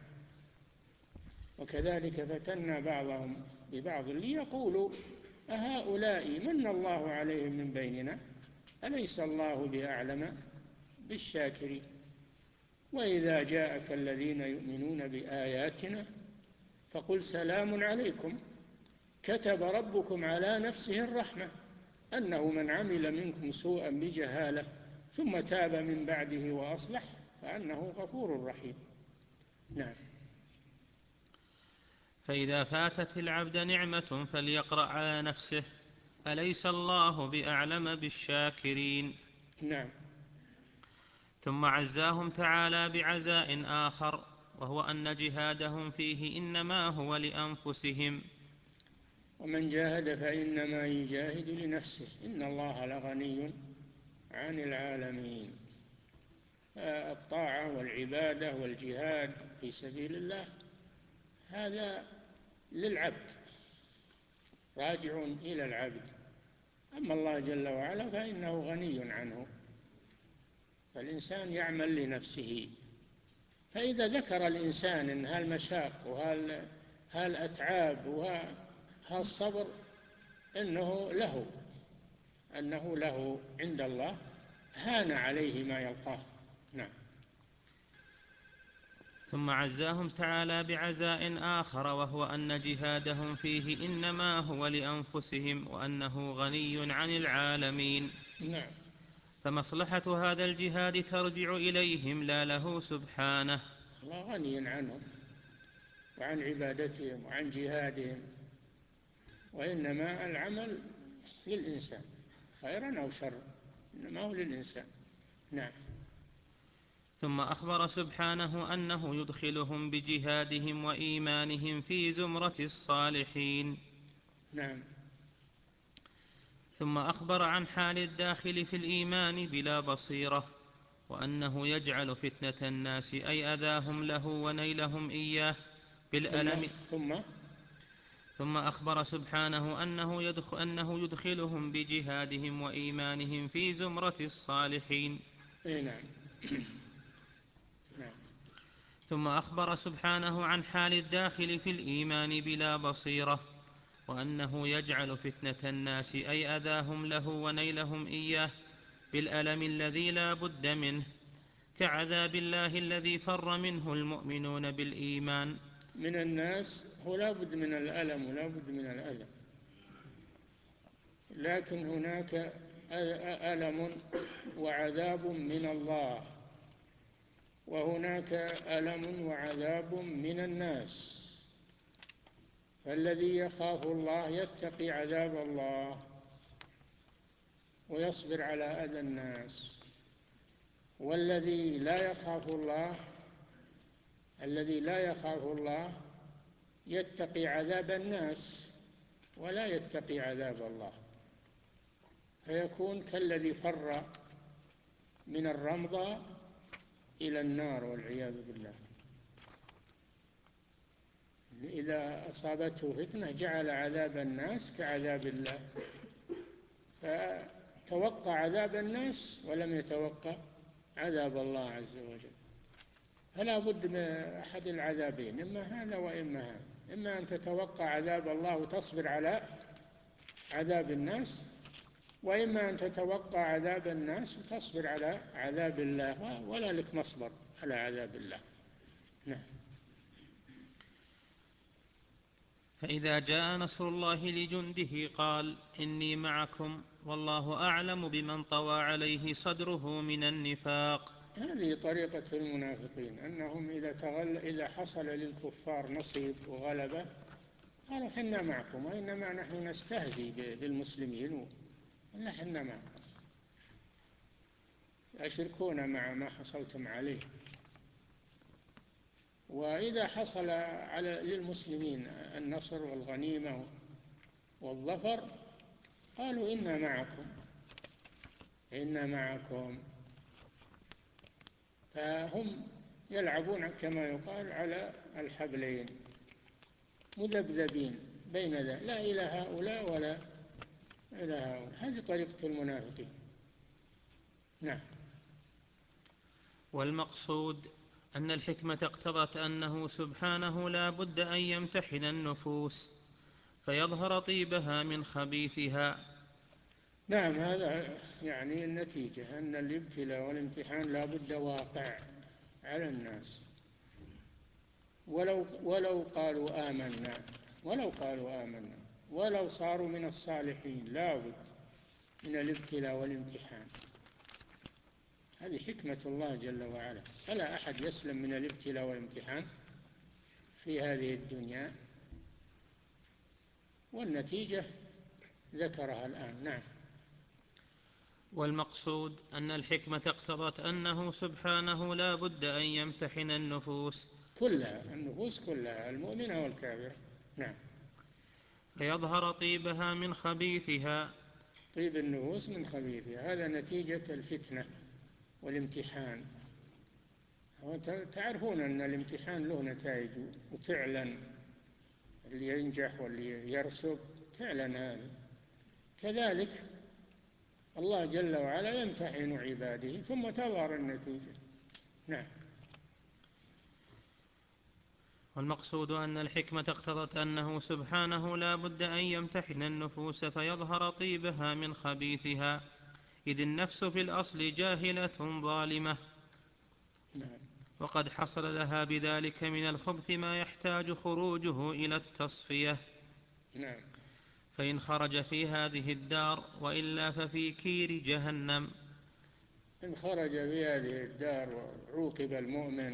وكذلك فتنا بعضهم ببعض ليقولوا أهؤلاء من الله عليهم من بيننا أليس الله بأعلم بالشاكرين. وإذا جاءك الذين يؤمنون بآياتنا فقل سلام عليكم كتب ربكم على نفسه الرحمة أنه من عمل منكم سوءا بجهالة ثم تاب من بعده وأصلح فأنه غفور رحيم. نعم. فإذا فاتت العبد نعمة فليقرأ على نفسه: أليس الله بأعلم بالشاكرين. نعم. ثم عزاهم تعالى بعزاء آخر، وهو أن جهادهم فيه إنما هو لأنفسهم. ومن جاهد فإنما يجاهد لنفسه إن الله لغني عن العالمين. الطاعة والعبادة والجهاد في سبيل الله هذا للعبد، راجع إلى العبد. أما الله جل وعلا فإنه غني عنه، فالإنسان يعمل لنفسه. فإذا ذكر الإنسان إن هالمشاق وهالأتعاب وهالصبر إنه له أنه له عند الله هان عليه ما يلقاه. نعم. ثم عزاهم تعالى بعزاء آخر، وهو أن جهادهم فيه إنما هو لأنفسهم وأنه غني عن العالمين. نعم. فمصلحة هذا الجهاد ترجع إليهم لا له سبحانه. الله غني عنهم وعن عبادتهم وعن جهادهم، وإنما العمل للإنسان خيرا أو شرا، إنما هو للإنسان. نعم. ثم أخبر سبحانه أنه يدخلهم بجهادهم وإيمانهم في زمرة الصالحين. نعم. ثم أخبر عن حال الداخل في الإيمان بلا بصيرة، وأنه يجعل فتنة الناس أي أذاهم له ونيلهم إياه بالألم. ثم ثم أخبر سبحانه أنه, يدخل أنه يدخلهم بجهادهم وإيمانهم في زمرة الصالحين. نعم. نعم. ثم أخبر سبحانه عن حال الداخل في الإيمان بلا بصيرة، وأنه يجعل فتنة الناس أي أذاهم له ونيلهم إياه بالألم الذي لا بد منه، كعذاب الله الذي فر منه المؤمنون بالإيمان. من الناس هو لا بد من الألم ولا بد من الأذى، لكن هناك ألم وعذاب من الله، وهناك ألم وعذاب من الناس. فالذي يخاف الله يتقي عذاب الله ويصبر على أذى الناس، والذي لا يخاف الله الذي لا يخاف الله يتقي عذاب الناس ولا يتقي عذاب الله، فيكون كالذي فر من الرمضة إلى النار والعياذ بالله. إذا أصابته فتنة جعل عذاب الناس كعذاب الله، فتوقع عذاب الناس ولم يتوقع عذاب الله عز وجل. فلا بد من أحد العذابين، إما هذا وإما هذا، إما أن تتوقع عذاب الله وتصبر على عذاب الناس، وإما أن تتوقع عذاب الناس وتصبر على عذاب الله، ولا لك مصبر على عذاب الله. نعم. فإذا جاء نصر الله لجنده قال إني معكم والله أعلم بمن طوى عليه صدره من النفاق. هذه طريقة المنافقين، أنهم إذا, تغل... إذا حصل للكفار نصيب وغلبة قالوا حنا معكم، وإنما نحن نستهزي بالمسلمين ولا حنا معكم، أشركون مع ما حصلتم عليه. وإذا حصل على للمسلمين النصر والغنيمة والظفر قالوا إنا معكم إنا معكم. فهم يلعبون كما يقال على الحبلين، مذبذبين بين ذا، لا إلى هؤلاء ولا إلى هؤلاء. هذه طريقة المنافقين. نعم. والمقصود أن الحكمة اقتضت أنه سبحانه لا بد أن يمتحن النفوس فيظهر طيبها من خبيثها. نعم، هذا يعني النتيجة أن الابتلاء والامتحان لا بد واقع على الناس، ولو, ولو قالوا آمنا ولو قالوا آمنا ولو صاروا من الصالحين لا بد من الابتلاء والامتحان. هذه حكمة الله جل وعلا، فلا أحد يسلم من الابتلاء والامتحان في هذه الدنيا، والنتيجة ذكرها الآن. نعم. والمقصود أن الحكمة اقتضت أنه سبحانه لا بد أن يمتحن النفوس كلها، النفوس كلها، المؤمنة والكافرة. نعم. فيظهر طيبها من خبيثها. طيب النفوس من خبيثها، هذا نتيجة الفتنة والامتحان. تعرفون أن الامتحان له نتائج وتعلن، اللي ينجح واللي يرسب تعلن هذا. كذلك الله جل وعلا يمتحن عباده ثم تظهر النتيجة. نعم. والمقصود أن الحكمة اقتضت أنه سبحانه لا بد أن يمتحن النفوس فيظهر طيبها من خبيثها، إذ النفس في الأصل جاهلة ظالمة. نعم. وقد حصل لها بذلك من الخبث ما يحتاج خروجه إلى التصفية. نعم. فإن خرج في هذه الدار وإلا ففي كير جهنم. إن خرج في هذه الدار وعوقب المؤمن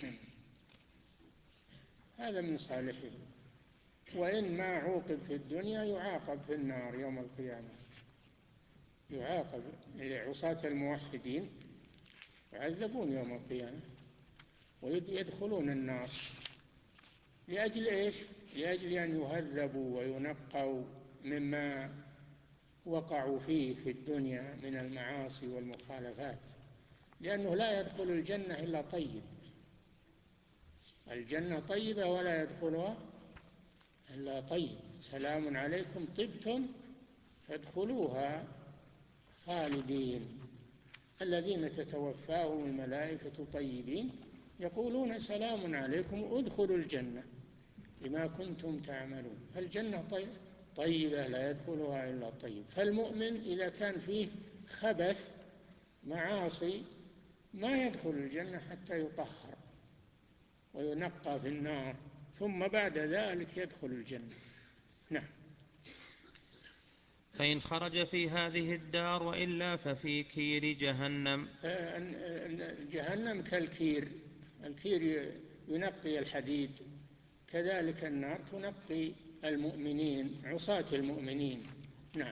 هذا من صالحه، وإن ما عوقب في الدنيا يعاقب في النار يوم القيامة. يعاقب عصاة الموحدين يعذبون يوم القيامة ويدخلون النار. لأجل إيش؟ لأجل أن يهذبوا وينقوا مما وقعوا فيه في الدنيا من المعاصي والمخالفات، لأنه لا يدخل الجنة إلا طيب. الجنة طيبة ولا يدخلها إلا طيب. سلام عليكم طبتم فادخلوها خالدين. الذين تتوفاهم الملائكة طيبين يقولون سلام عليكم ادخلوا الجنة بما كنتم تعملون. فالجنة طيبة لا يدخلها إلا طيب. فالمؤمن إذا كان فيه خبث معاصي ما يدخل الجنة حتى يطهر وينقى في النار، ثم بعد ذلك يدخل الجنة. نعم. فإن خرج في هذه الدار وإلا ففي كير جهنم. جهنم كالكير، الكير ينقي الحديد، كذلك النار تنقي المؤمنين عصاة المؤمنين. نعم.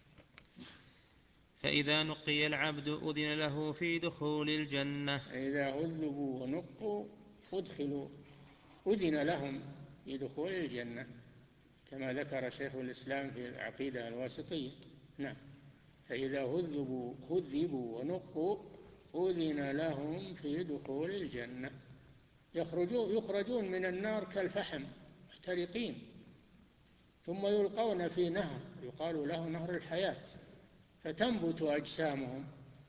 فإذا نقي العبد أذن له في دخول الجنة. إذا عذبوا ونقوا أدخلوا أذن لهم في دخول الجنة، كما ذكر شيخ الإسلام في العقيدة الواسطية. نعم. فإذا هذبوا هذبوا ونقوا أذن لهم في دخول الجنة، يخرجون يخرجون من النار كالفحم محترقين، ثم يلقون في نهر يقال له نهر الحياة، فتنبت أجسامهم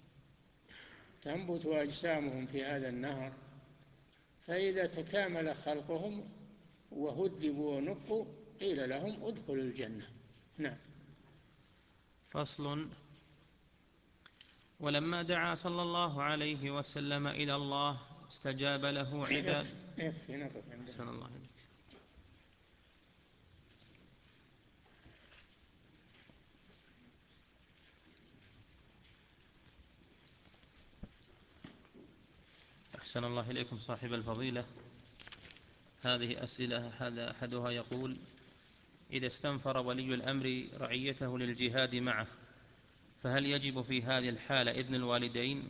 تنبت أجسامهم في هذا النهر، فإذا تكامل خلقهم وهذبوا ونقوا قيل لهم ادخلوا الجنة. نعم. فصل. ولما دعا صلى الله عليه وسلم إلى الله استجاب له عباد. يكفي نقف عند أحسن الله عليك. أحسن الله إليكم صاحب الفضيلة. هذه أسئلة، هذا أحدها يقول: إذا استنفر ولي الأمر رعيته للجهاد معه، فهل يجب في هذه الحالة إذن الوالدين؟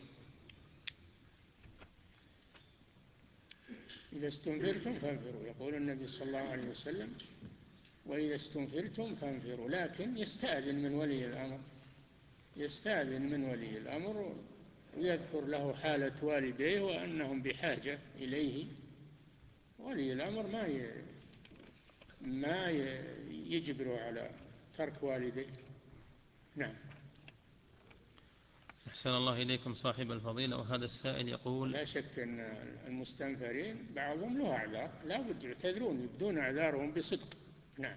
إذا استنفرتم فانفروا، يقول النبي صلى الله عليه وسلم: وإذا استنفرتم فانفروا، لكن يستأذن من ولي الأمر يستأذن من ولي الأمر ويذكر له حالة والديه وأنهم بحاجة إليه. ولي الأمر ما ي... ما يجبر على ترك والديه. نعم. أحسن الله إليكم صاحب الفضيلة. وهذا السائل يقول: لا شك أن المستنفرين بعضهم له أعذار، لا بد يعتذرون يبدون أعذارهم بصدق. نعم.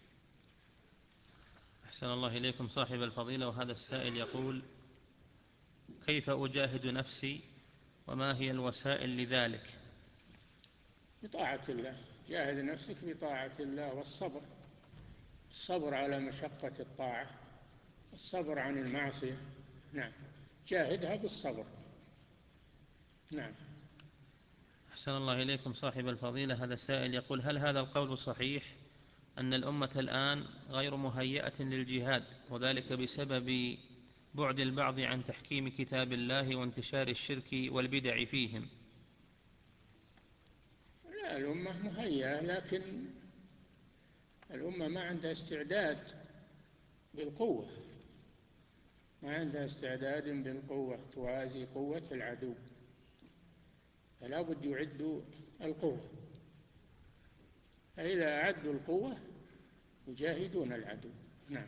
أحسن الله إليكم صاحب الفضيلة. وهذا السائل يقول: كيف أجاهد نفسي وما هي الوسائل لذلك؟ بطاعة الله، جاهد نفسك بطاعة الله والصبر، الصبر على مشقة الطاعة، الصبر عن المعصية. نعم. جاهدها بالصبر. نعم. أحسن الله إليكم صاحب الفضيلة. هذا السائل يقول: هل هذا القول صحيح أن الأمة الآن غير مهيئة للجهاد، وذلك بسبب بعد البعض عن تحكيم كتاب الله وانتشار الشرك والبدع فيهم؟ لا، الأمة مهيئة، لكن الأمة ما عندها استعداد بالقوة ما عندها استعداد بالقوة توازي قوة العدو، فلا بد يعدوا القوة، فإذا أعدوا القوة يجاهدون العدو. نعم.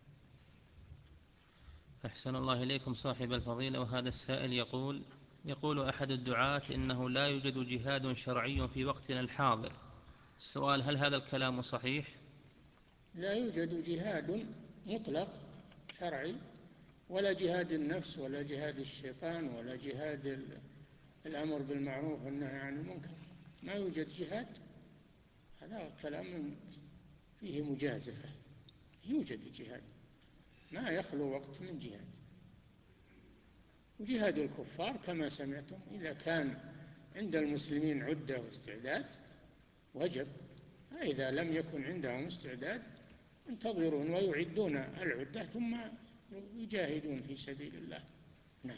أحسن الله إليكم صاحب الفضيلة. وهذا السائل يقول: يقول أحد الدعاة إنه لا يوجد جهاد شرعي في وقتنا الحاضر. السؤال: هل هذا الكلام صحيح؟ لا يوجد جهاد مطلق شرعي، ولا جهاد النفس ولا جهاد الشيطان ولا جهاد الأمر بالمعروف والنهي عن المنكر. ما يوجد جهاد، هذا كلام فيه مجازفة. يوجد جهاد، ما يخلو وقت من جهاد. وجهاد الكفار كما سمعتم إذا كان عند المسلمين عدة واستعداد وجب، فإذا لم يكن عندهم استعداد ينتظرون ويعدون العدة ثم يجاهدون في سبيل الله. نعم.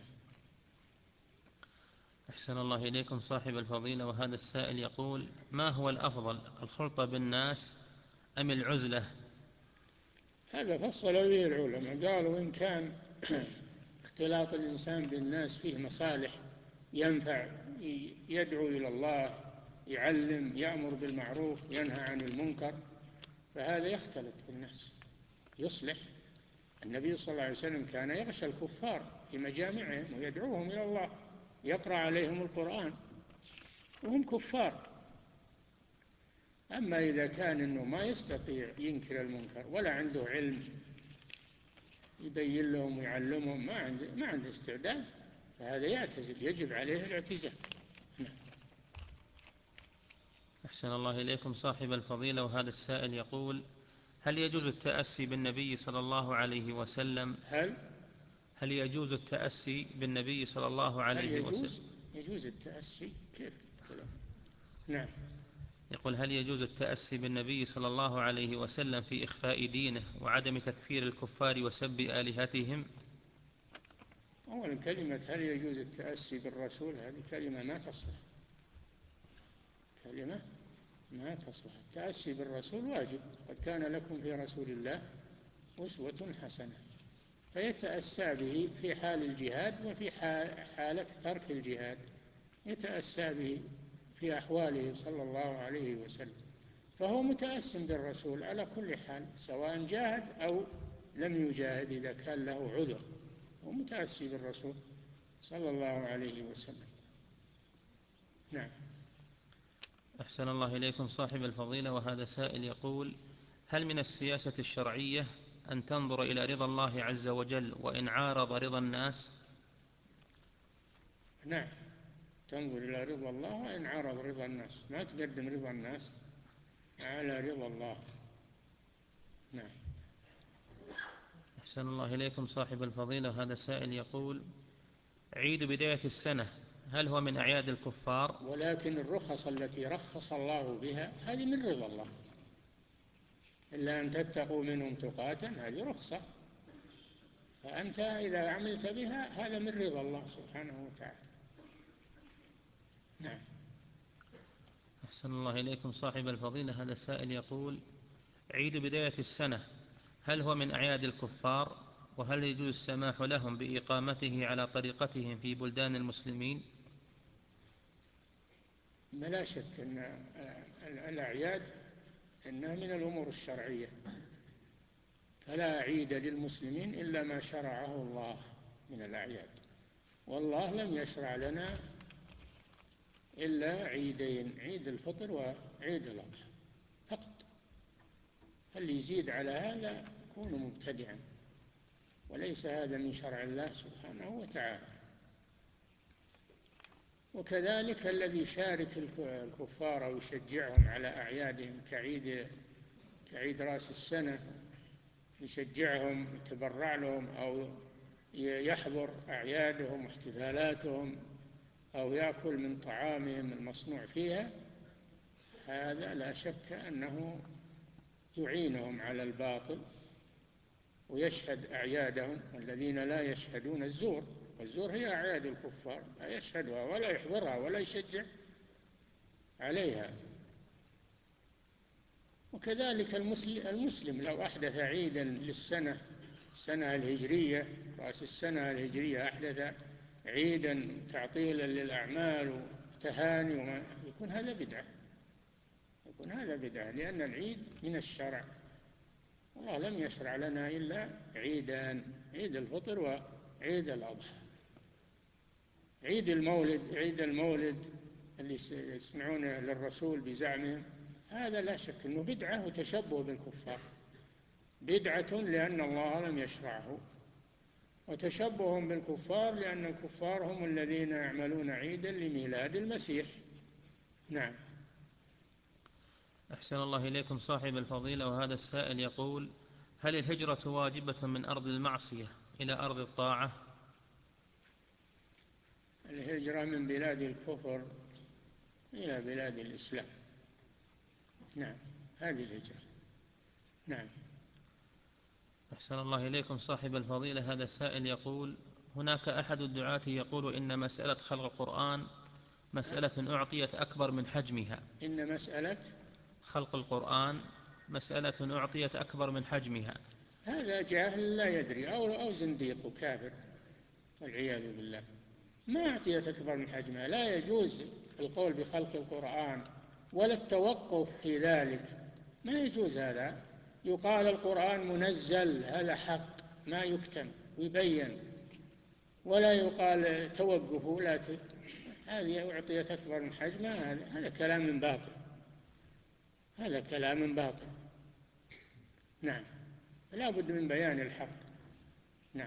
أحسن الله إليكم صاحب الفضيلة. وهذا السائل يقول: ما هو الأفضل، الخلطة بالناس أم العزلة؟ هذا فصل به العلماء، قالوا إن كان اختلاط الإنسان بالناس فيه مصالح ينفع، يدعو إلى الله، يعلم، يأمر بالمعروف، ينهى عن المنكر، فهذا يختلط بالناس يصلح. النبي صلى الله عليه وسلم كان يغشى الكفار في مجامعهم ويدعوهم إلى الله، يقرأ عليهم القرآن وهم كفار. أما إذا كان إنه ما يستطيع ينكر المنكر ولا عنده علم يبين لهم ويعلمهم، ما عنده ما عنده استعداد، فهذا يعتزل، يجب عليه الاعتزال. أحسن الله إليكم صاحب الفضيلة. وهذا السائل يقول: هل يجوز التأسي بالنبي صلى الله عليه وسلم هل هل يجوز التأسي بالنبي صلى الله هل عليه يجوز وسلم يجوز التأسي كيف الكلام؟ نعم. يقول هل يجوز التأسي بالنبي صلى الله عليه وسلم في إخفاء دينه وعدم تكفير الكفار وسب آلهتهم؟ أولا كلمة هل يجوز التأسي بالرسول هذه كلمة ما تصلح، كلمة ما تصلح. التأسي بالرسول واجب، قد كان لكم في رسول الله أسوة حسنة، فيتأسى به في حال الجهاد وفي حالة ترك الجهاد، يتأسى به في أحواله صلى الله عليه وسلم، فهو متأس بالرسول على كل حال سواء جاهد أو لم يجاهد، إذا كان له عذر هو متأسي بالرسول صلى الله عليه وسلم. نعم. أحسن الله إليكم صاحب الفضيلة، وهذا سائل يقول هل من السياسة الشرعية أن تنظر إلى رضا الله عز وجل وإن عارض رضا الناس؟ نعم، تنظر إلى رضا الله وإن عارض رضا الناس، ما تقدم رضا الناس على رضا الله. نعم. أحسن الله إليكم صاحب الفضيلة، هذا سائل يقول عيد بداية السنة هل هو من أعياد الكفار؟ ولكن الرخص التي رخص الله بها هذه من رضا الله، إلا أن تتقوا منهم تقاتا، هذه رخصة، فأنت إذا عملت بها هذا من رضا الله سبحانه وتعالى. نعم. أحسن الله إليكم صاحب الفضيلة، هذا سائل يقول عيد بداية السنة هل هو من أعياد الكفار؟ وهل يجوز السماح لهم بإقامته على طريقتهم في بلدان المسلمين؟ لا شك أن الأعياد إنها من الأمور الشرعية، فلا عيد للمسلمين إلا ما شرعه الله من الأعياد، والله لم يشرع لنا إلا عيدين، عيد الفطر وعيد الأضحى فقط، اللي يزيد على هذا يكون مبتدعا، وليس هذا من شرع الله سبحانه وتعالى. وكذلك الذي يشارك الكفار أو يشجعهم على أعيادهم كعيد كعيد رأس السنة، يشجعهم يتبرع لهم أو يحضر أعيادهم واحتفالاتهم أو يأكل من طعامهم المصنوع فيها، هذا لا شك أنه يعينهم على الباطل ويشهد أعيادهم، والذين لا يشهدون الزور، والزور هي أعياد الكفار، لا يشهدها ولا يحضرها ولا يشجع عليها. وكذلك المسلم, المسلم لو أحدث عيدا للسنة السنة الهجرية، رأس السنة الهجرية، أحدث عيدا تعطيلا للأعمال وتهاني وما يكون هذا بدعة، يكون هذا بدعة، لأن العيد من الشرع، الله لم يشرع لنا إلا عيدان، عيد الفطر وعيد الأضحى. عيد المولد عيد المولد اللي يسمعونه للرسول بزعمهم، هذا لا شك أنه بدعة وتشبه بالكفار، بدعة لأن الله لم يشرعه، وتشبه بالكفار لأن الكفار هم الذين يعملون عيدا لميلاد المسيح. نعم. أحسن الله إليكم صاحب الفضيلة، وهذا السائل يقول هل الهجرة واجبة من أرض المعصية إلى أرض الطاعة؟ الهجرة من بلاد الكفر إلى بلاد الإسلام، نعم، هذه الهجرة. نعم. أحسن الله إليكم صاحب الفضيلة، هذا السائل يقول هناك أحد الدعاة يقول إن مسألة خلق القرآن مسألة أعطيت أكبر من حجمها. إن مسألة خلق القرآن مسألة أعطيت أكبر من حجمها. هذا جاهل لا يدري أو, أو زنديق وكافر والعياذ بالله، ما أعطيت أكبر من حجمها. لا يجوز القول بخلق القرآن ولا التوقف في ذلك، ما يجوز هذا. يقال القرآن منزل، هذا حق ما يكتم ويبين، ولا يقال توقفوا لا ت... هذه أعطيت أكبر من حجمها، هذا, هذا كلام من باطل، هذا كلام من باطل. نعم، لا بد من بيان الحق. نعم.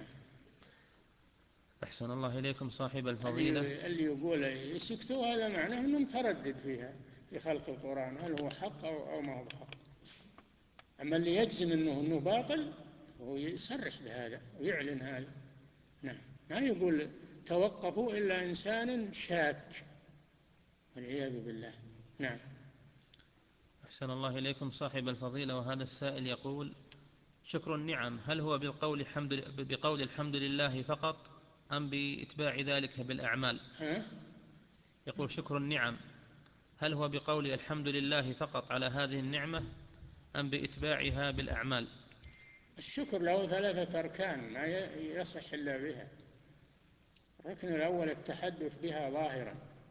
أحسن الله إليكم صاحب الفضيلة، اللي يقول يسكتوا هذا معناه أنه متردد فيها في خلق القرآن، هل هو حق أو ما هو حق. أما اللي يجزم أنه, إنه باطل هو يصرح بهذا ويعلن هذا. نعم، ما يقول توقفوا إلا إنسان شاك والعياذ بالله. نعم. أحسن الله إليكم صاحب الفضيلة، وهذا السائل يقول: شكر النعم هل هو بقول الحمد, بقول الحمد لله فقط أم بإتباع ذلك بالأعمال؟ ها؟ يقول: شكر النعم هل هو بقول الحمد لله فقط على هذه النعمة أم بإتباعها بالأعمال؟ الشكر له ثلاثة أركان ما يصح إلا بها. الركن الأول التحدث بها ظاهرا،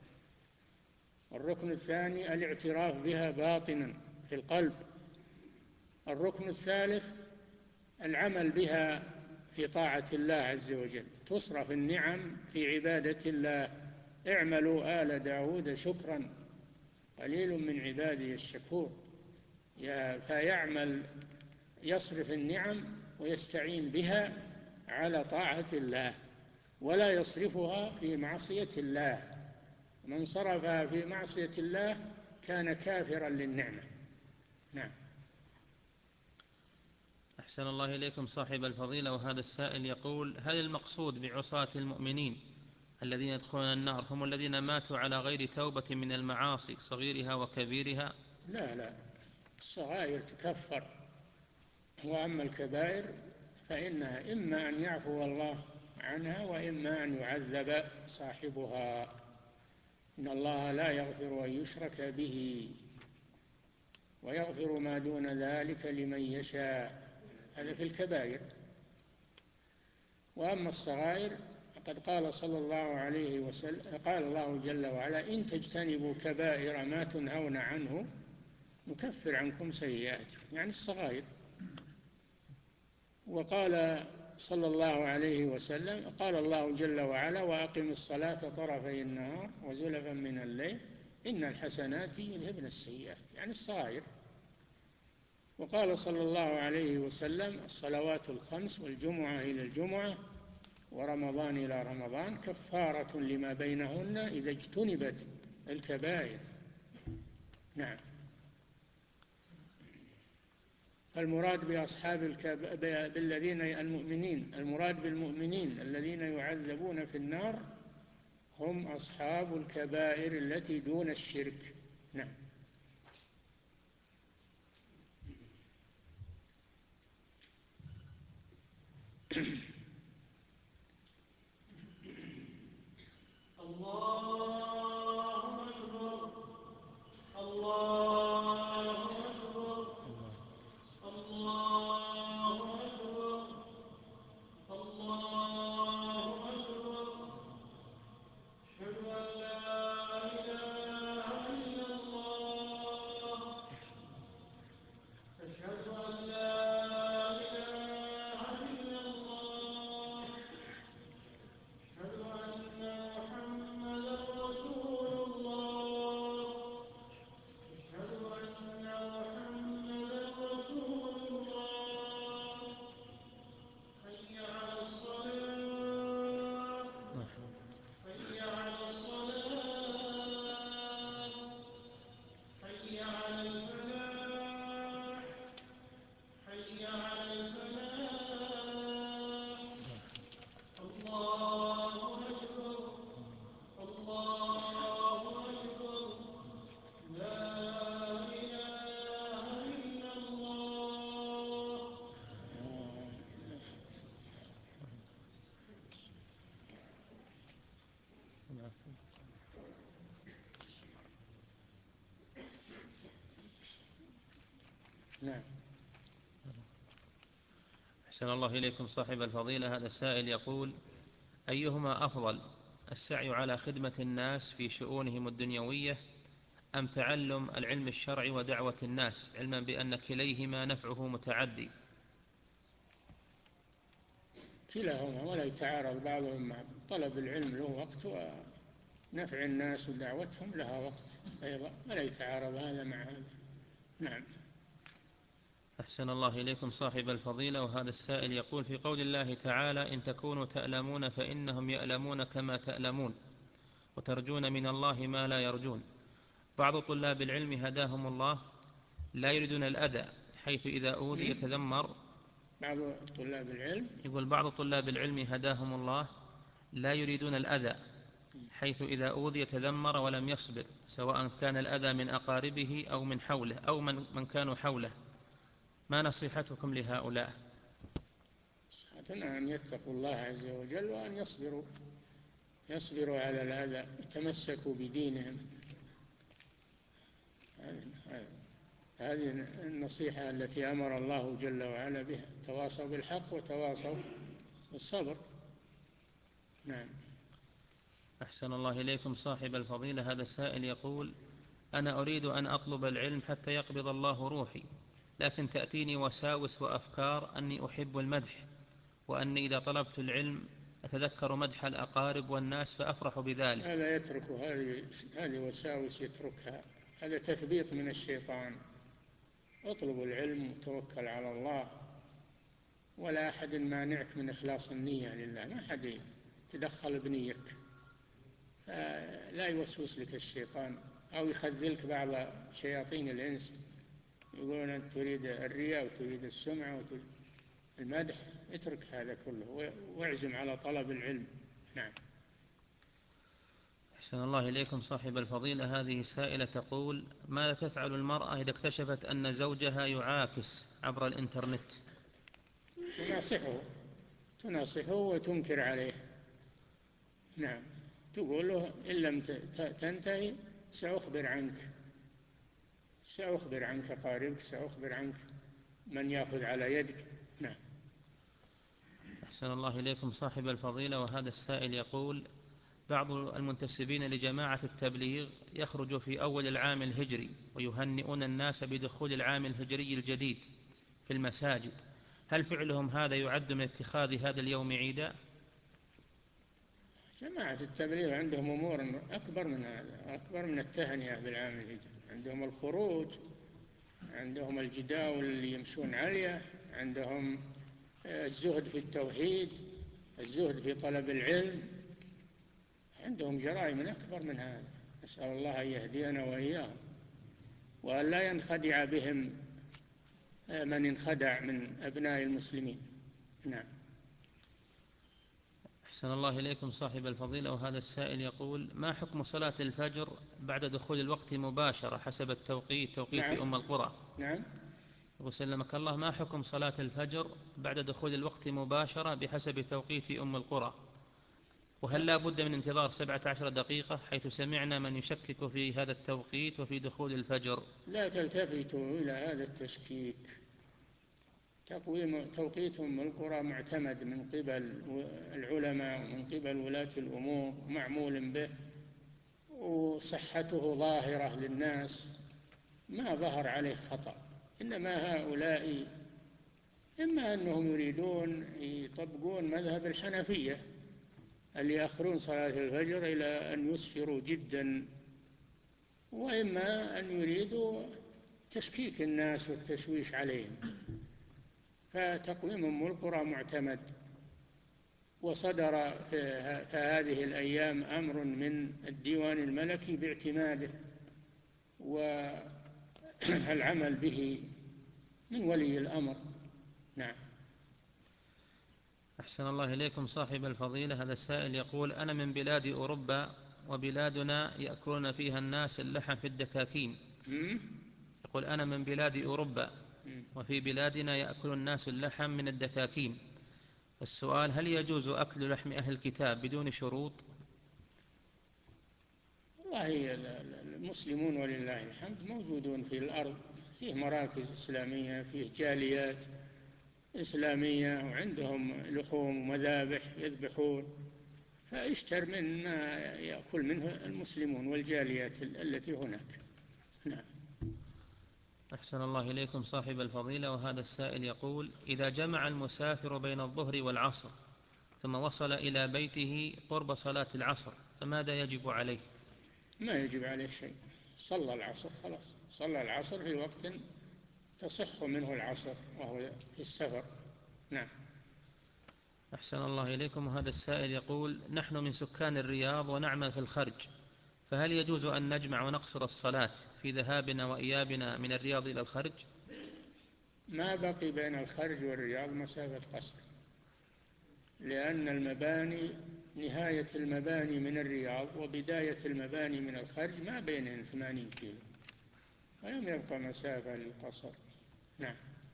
الركن الثاني الاعتراف بها باطنا في القلب، الركن الثالث العمل بها في طاعة الله عز وجل. تصرف النعم في عبادة الله. اعملوا آل داود شكرا قليل من عبادي الشكور. فيعمل يصرف النعم ويستعين بها على طاعة الله ولا يصرفها في معصية الله. من صرفها في معصية الله كان كافرا للنعمة. نعم. أحسن الله إليكم صاحب الفضيلة، وهذا السائل يقول: هل المقصود بعصاة المؤمنين الذين يدخلون النار هم الذين ماتوا على غير توبة من المعاصي صغيرها وكبيرها؟ لا لا، الصغائر تكفر، وأما الكبائر فإنها إما أن يعفو الله عنها وإما أن يعذب صاحبها. إن الله لا يغفر أن يشرك به ويغفر ما دون ذلك لمن يشاء. هذا في الكبائر. وأما الصغائر فقد قال صلى الله عليه وسلم، قال الله جل وعلا: إن تجتنبوا كبائر ما تنهون عنه نكفر عنكم سيئاتكم، يعني الصغائر. وقال صلى الله عليه وسلم: قال الله جل وعلا: وأقم الصلاة طرفي النهار وزلفا من الليل إن الحسنات يذهبن السيئات، يعني الصغائر. وقال صلى الله عليه وسلم: الصلوات الخمس والجمعة إلى الجمعة ورمضان إلى رمضان كفارة لما بينهن إذا اجتنبت الكبائر. نعم. المراد بأصحاب الكب... بالذين المؤمنين المراد بالمؤمنين الذين يعذبون في النار هم أصحاب الكبائر التي دون الشرك. نعم. الله أكبر الله أكبر الله أكبر الله أكبر. أشهد أن لا إله إلا الله. أشهد أن لا إله إلا الله. أشهد أن محمدا رسول الله. أشهد أن محمدا رسول الله. حي على الصلاة حي على الصلاة حي على الفلاح حي على الفلاح. الله أكبر الله أكبر. لا إله إلا الله. نعم. أحسن الله إليكم صاحب الفضيلة، هذا السائل يقول: أيهما أفضل، السعي على خدمة الناس في شؤونهم الدنيوية أم تعلم العلم الشرعي ودعوة الناس، علما بأن كليهما نفعه متعدي؟ كلاهما، ولا يتعارض بعضهم مع بعض. طلب العلم له وقت ونفع الناس ودعوتهم لها وقت أيضا، ولا يتعارض هذا مع هذا. نعم. أحسن الله إليكم صاحب الفضيلة، وهذا السائل يقول: في قول الله تعالى: إن تكونوا تألمون فإنهم يألمون كما تألمون وترجون من الله ما لا يرجون، بعض طلاب العلم هداهم الله لا يريدون الأذى حيث إذا أوذي يتذمر. بعض طلاب العلم يقول بعض طلاب العلم هداهم الله لا يريدون الأذى، حيث إذا أوذي يتذمر ولم يصبر، سواء كان الأذى من أقاربه أو من حوله أو من, من كانوا حوله. ما نصيحتكم لهؤلاء؟ نصيحتنا أن يتقوا الله عز وجل وأن يصبروا يصبروا على الأذى، يتمسكوا بدينهم. هذه النصيحة التي أمر الله جل وعلا بها، تواصوا بالحق وتواصوا بالصبر. نعم. أحسن الله إليكم صاحب الفضيلة. هذا السائل يقول: أنا أريد أن أطلب العلم حتى يقبض الله روحي، لكن تأتيني وساوس وأفكار أني أحب المدح، وأني إذا طلبت العلم أتذكر مدح الأقارب والناس فأفرح بذلك. هذا يتركه، هذه هذه وساوس يتركها، هذا تثبيط من الشيطان. اطلب العلم وتوكل على الله، ولا أحد مانعك من إخلاص النية لله، ما أحد يتدخل بنيك، لا يوسوس لك الشيطان أو يخذلك بعض شياطين الإنس يقولون أنت تريد الرياء وتريد السمعة وتريد المدح. اترك هذا كله واعزم على طلب العلم. نعم. أحسن الله إليكم صاحب الفضيلة. هذه سائلة تقول: ماذا تفعل المرأة إذا اكتشفت أن زوجها يعاكس عبر الإنترنت؟ تناصحه تناصحه وتنكر عليه. نعم، تقول له إن لم تنتهي سأخبر عنك سأخبر عنك قاربك، سأخبر عنك من يأخذ على يدك. نعم. أحسن الله إليكم صاحب الفضيلة. وهذا السائل يقول: بعض المنتسبين لجماعة التبليغ يخرج في أول العام الهجري ويهنئون الناس بدخول العام الهجري الجديد في المساجد، هل فعلهم هذا يعد من اتخاذ هذا اليوم عيدا؟ جماعة التبليغ عندهم أمور أكبر من هذا، أكبر من التهنئة بالعام الهجري. عندهم الخروج، عندهم الجداول اللي يمشون عليه، عندهم الزهد في التوحيد، الزهد في طلب العلم، عندهم جرائم أكبر من هذا. نسأل الله أن يهدينا وإياهم، وأن لا ينخدع بهم من انخدع من أبناء المسلمين. نعم. أحسن الله إليكم صاحب الفضيلة. وهذا السائل يقول: ما حكم صلاة الفجر بعد دخول الوقت مباشرة حسب التوقيت توقيت نعم. أم القرى؟ نعم. وسلمك الله، ما حكم صلاة الفجر بعد دخول الوقت مباشرة بحسب توقيت أم القرى؟ وهل لا بد من انتظار سبعة عشر دقيقة، حيث سمعنا من يشكك في هذا التوقيت وفي دخول الفجر؟ لا تلتفتوا إلى هذا التشكيك. تقويم توقيت أم القرى معتمد من قبل العلماء ومن قبل ولاة الأمور، معمول به، وصحته ظاهرة للناس، ما ظهر عليه خطأ. إنما هؤلاء إما أنهم يريدون يطبقون مذهب الحنفية اللي يأخرون صلاة الفجر إلى أن يسفروا جدا، وإما أن يريدوا تشكيك الناس والتشويش عليهم. فتقويم أم القرى معتمد، وصدر في هذه الأيام أمر من الديوان الملكي باعتماده والعمل به من ولي الأمر. نعم. أحسن الله إليكم صاحب الفضيلة. هذا السائل يقول: أنا من بلاد أوروبا، وبلادنا يأكلون فيها الناس اللحم في الدكاكين. يقول: أنا من بلاد أوروبا، وفي بلادنا يأكل الناس اللحم من الدكاكين. السؤال: هل يجوز أكل لحم أهل الكتاب بدون شروط؟ والله المسلمون ولله الحمد موجودون في الأرض، فيه مراكز إسلامية، فيه جاليات إسلامية، وعندهم لحوم ومذابح يذبحون، فاشتر من ما يأكل منه المسلمون والجاليات التي هناك. نعم. أحسن الله إليكم صاحب الفضيلة. وهذا السائل يقول: إذا جمع المسافر بين الظهر والعصر ثم وصل إلى بيته قرب صلاة العصر فماذا يجب عليه؟ ما يجب عليه شيء، صلى العصر خلاص، صلى العصر في وقت تصح منه العصر وهو في السفر. نعم. أحسن الله إليكم. وهذا السائل يقول: نحن من سكان الرياض ونعمل في الخرج، فهل يجوز أن نجمع ونقصر الصلاة في ذهابنا وإيابنا من الرياض إلى الخرج؟ ما بقي بين الخرج والرياض مسافة قصر، لأن المباني نهاية المباني من الرياض وبداية المباني من الخرج ما بينهم ثمانين كيلو، ولم يبقى مسافة للقصر. نعم.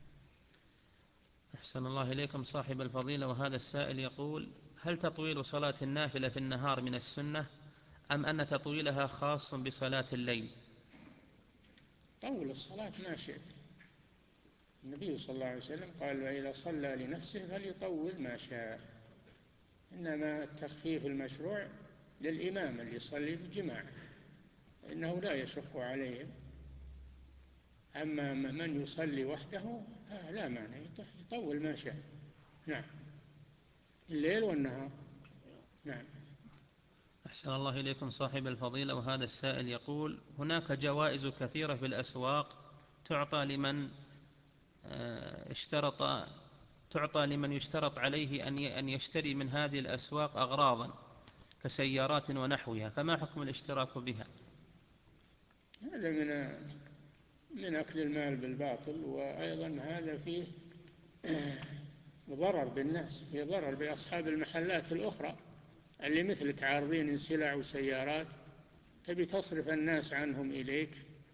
أحسن الله إليكم صاحب الفضيلة، وهذا السائل يقول: هل تطويل صلاة النافلة في النهار من السنة، أم أن تطويلها خاص بصلاة الليل؟ طول الصلاة ما شئت. النبي صلى الله عليه وسلم قال: وإذا صلى لنفسه فليطول ما شاء. إنما التخفيف المشروع للإمام اللي يصلي بالجماعة، إنه لا يشق عليهم. أما من يصلي وحده لا مانع، يطول ما شاء. نعم، الليل والنهار. نعم. أحسن الله إليكم صاحب الفضيلة، وهذا السائل يقول: هناك جوائز كثيرة في الأسواق تعطى لمن اشترط تعطى لمن يشترط عليه أن يشتري من هذه الأسواق أغراضا كسيارات ونحوها، فما حكم الاشتراك بها؟ هذا من من أكل المال بالباطل، وأيضا هذا فيه ضرر بالناس، فيه ضرر بأصحاب المحلات الأخرى اللي مثلك عارضين سلع وسيارات، تبي تصرف الناس عنهم إليك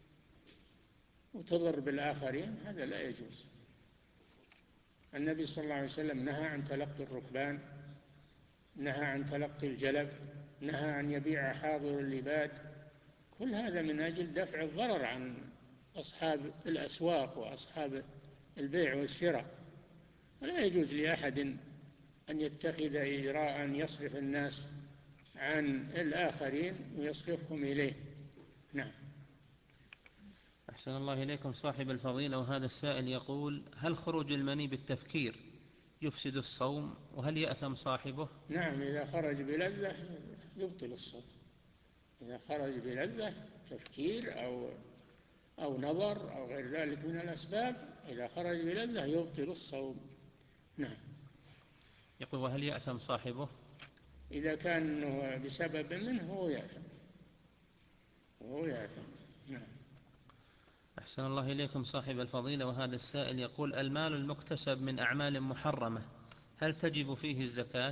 وتضر بالآخرين، هذا لا يجوز. النبي صلى الله عليه وسلم نهى عن تلقي الركبان، نهى عن تلقي الجلب، نهى أن يبيع حاضر اللباد، كل هذا من أجل دفع الضرر عن أصحاب الأسواق وأصحاب البيع والشراء. ولا يجوز لأحد أن يتخذ إجراء يصرف الناس عن الآخرين ويصرفهم إليه. نعم. أحسن الله إليكم صاحب الفضيلة، وهذا السائل يقول: هل خروج المني بالتفكير يفسد الصوم، وهل يأثم صاحبه؟ نعم، إذا خرج بلذة يبطل الصوم. إذا خرج بلذة تفكير أو أو نظر أو غير ذلك من الأسباب، إذا خرج بلذة يبطل الصوم. نعم. يقول: وهل يأثم صاحبه؟ إذا كان بسبب منه هو يأثم، وهو يأثم. نعم. أحسن الله إليكم صاحب الفضيلة، وهذا السائل يقول: المال المكتسب من أعمال محرمة هل تجب فيه الزكاة؟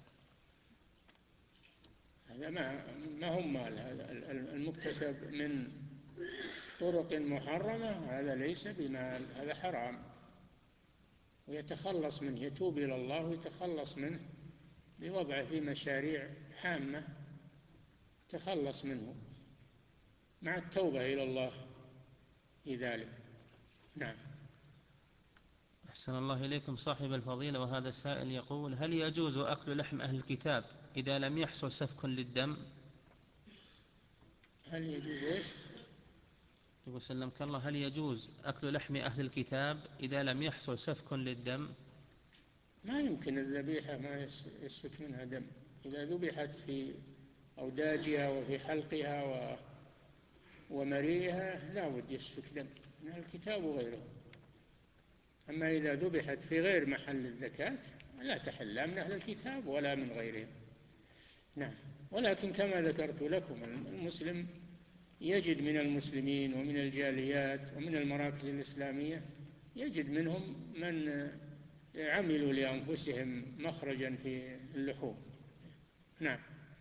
هذا ما ما هو مال، هذا المكتسب من طرق محرمة هذا ليس بمال، هذا حرام، ويتخلص منه، يتوب إلى الله ويتخلص منه بوضعه في مشاريع حامة، تخلص منه مع التوبة إلى الله في ذلك. نعم. أحسن الله إليكم صاحب الفضيلة، وهذا السائل يقول: هل يجوز أكل لحم أهل الكتاب إذا لم يحصل سفك للدم؟ هل يجوز إيش؟ يقول سلمك الله: هل يجوز أكل لحم أهل الكتاب إذا لم يحصل سفك للدم؟ ما يمكن الذبيحة ما يسفك منها دم، إذا ذبحت في أوداجها وفي حلقها و ومريها لا بد يسفك دم من الكتاب وغيره. أما إذا ذبحت في غير محل الزكاة لا تحل لا من أهل الكتاب ولا من غيرهم. نعم. ولكن كما ذكرت لكم المسلم يجد من المسلمين ومن الجاليات ومن المراكز الإسلامية يجد منهم من عملوا لأنفسهم مخرجا في اللحوم. نعم.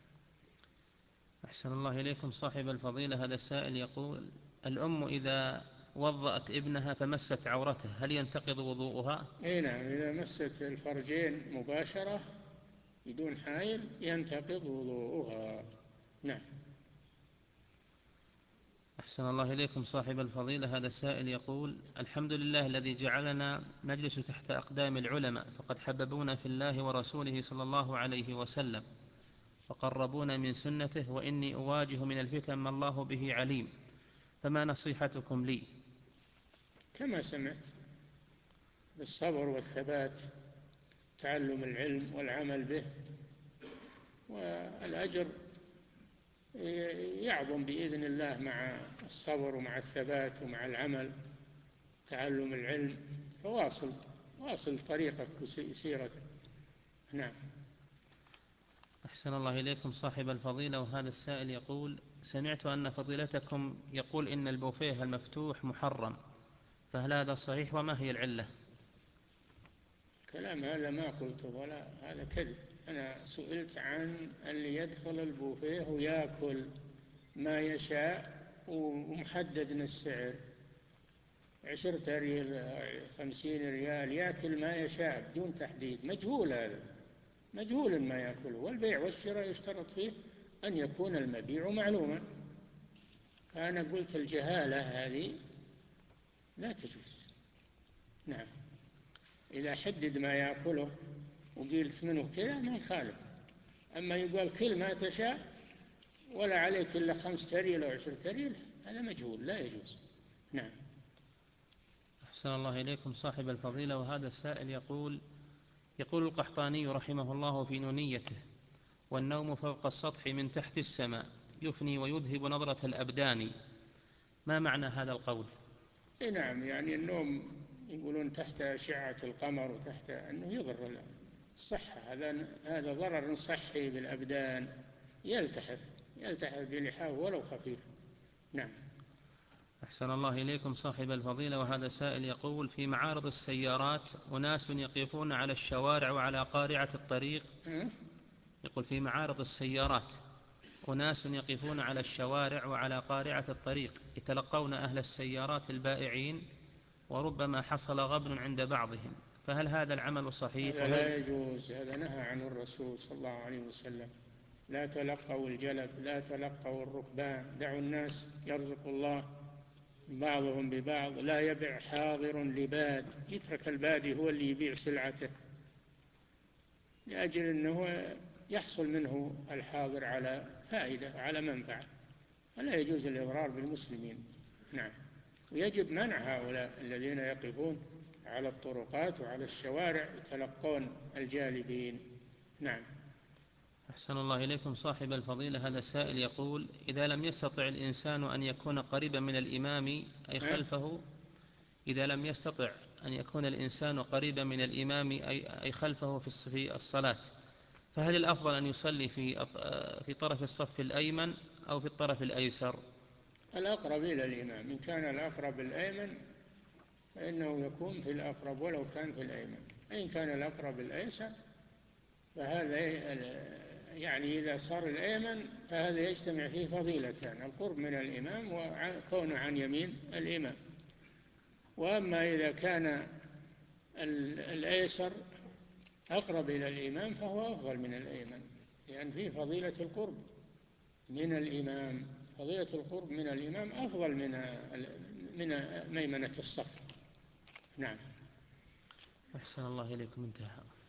أحسن الله إليكم صاحب الفضيلة، هذا السائل يقول: الأم إذا وضأت ابنها فمست عورته هل ينتقض وضوءها؟ أي نعم، إذا مست الفرجين مباشرة بدون حائل ينتقض وضوءها. نعم. أحسن الله إليكم صاحب الفضيلة، هذا السائل يقول: الحمد لله الذي جعلنا نجلس تحت أقدام العلماء، فقد حببونا في الله ورسوله صلى الله عليه وسلم وقربونا من سنته، وإني أواجه من الفتن ما الله به عليم، فما نصيحتكم لي؟ كما سمعت، بالصبر والثبات، تعلم العلم والعمل به، والأجر يعظم بإذن الله مع الصبر ومع الثبات ومع العمل. تعلم العلم فواصل واصل طريقك وسيرتك. نعم. أحسن الله إليكم صاحب الفضيلة، وهذا السائل يقول: سمعت أن فضيلتكم يقول إن البوفيه المفتوح محرم، فهل هذا صحيح وما هي العلة؟ كلام هذا ما قلته ولا هذا كذب. أنا سئلت عن اللي يدخل البوفيه ويأكل ما يشاء ومحدد السعر، عشرة ريال خمسين ريال، يأكل ما يشاء بدون تحديد، مجهول هذا، مجهول ما يأكله. والبيع والشراء يشترط فيه أن يكون المبيع معلوما. فأنا قلت الجهالة هذه لا تجوز. نعم، إذا حدد ما يأكله وقيل ثمنه كذا ما يخالف. أما يقول كل ما تشاء ولا عليك إلا خمسة ريال أو عشرة ريال، هذا مجهول لا يجوز. نعم. أحسن الله إليكم صاحب الفضيلة. وهذا السائل يقول يقول القحطاني رحمه الله في نونيته: والنوم فوق السطح من تحت السماء يفني ويذهب نظرة الأبدان. ما معنى هذا القول؟ إيه نعم، يعني النوم يقولون تحت أشعة القمر وتحت أنه يضر الصحة، هذا هذا ضرر صحي بالأبدان، يلتحف يلتحف بلحافه ولو خفيف. نعم. أحسن الله إليكم صاحب الفضيلة. وهذا سائل يقول: في معارض السيارات أناس يقفون على الشوارع وعلى قارعة الطريق. يقول: في معارض السيارات أناس يقفون على الشوارع وعلى قارعة الطريق يتلقون أهل السيارات البائعين، وربما حصل غبن عند بعضهم، فهل هذا العمل صحيح؟ هذا لا يجوز، هذا نهى عنه الرسول صلى الله عليه وسلم. لا تلقوا الجلب، لا تلقوا الركبان، دعوا الناس يرزق الله بعضهم ببعض. لا يبع حاضر لباد، يترك البادي هو اللي يبيع سلعته لأجل أنه يحصل منه الحاضر على فائدة وعلى منفعة. فلا يجوز الإضرار بالمسلمين. نعم. ويجب منع هؤلاء الذين يقفون على الطرقات وعلى الشوارع يتلقون الجالبين. نعم. أحسن الله إليكم صاحب الفضيلة. هذا السائل يقول: إذا لم يستطع الإنسان أن يكون قريبا من الإمام أي خلفه إذا لم يستطع أن يكون الإنسان قريبا من الإمام أي خلفه في الصلاة، فهل الأفضل أن يصلي في في طرف الصف الأيمن أو في الطرف الأيسر؟ الأقرب إلى الإمام. إن كان الأقرب الأيمن فإنه يكون في الأقرب ولو كان في الأيمن. إن كان الأقرب الأيسر فهذا يعني إذا صار الأيمن فهذا يجتمع فيه فضيلتان: القرب من الإمام وكونه عن يمين الإمام. وأما إذا كان الأيسر أقرب إلى الإمام فهو أفضل من الأيمن، لأن فيه فضيلة القرب من الإمام. فضيلة القرب من الإمام أفضل من من ميمنة الصف. نعم. أحسن الله إليكم. انتهى.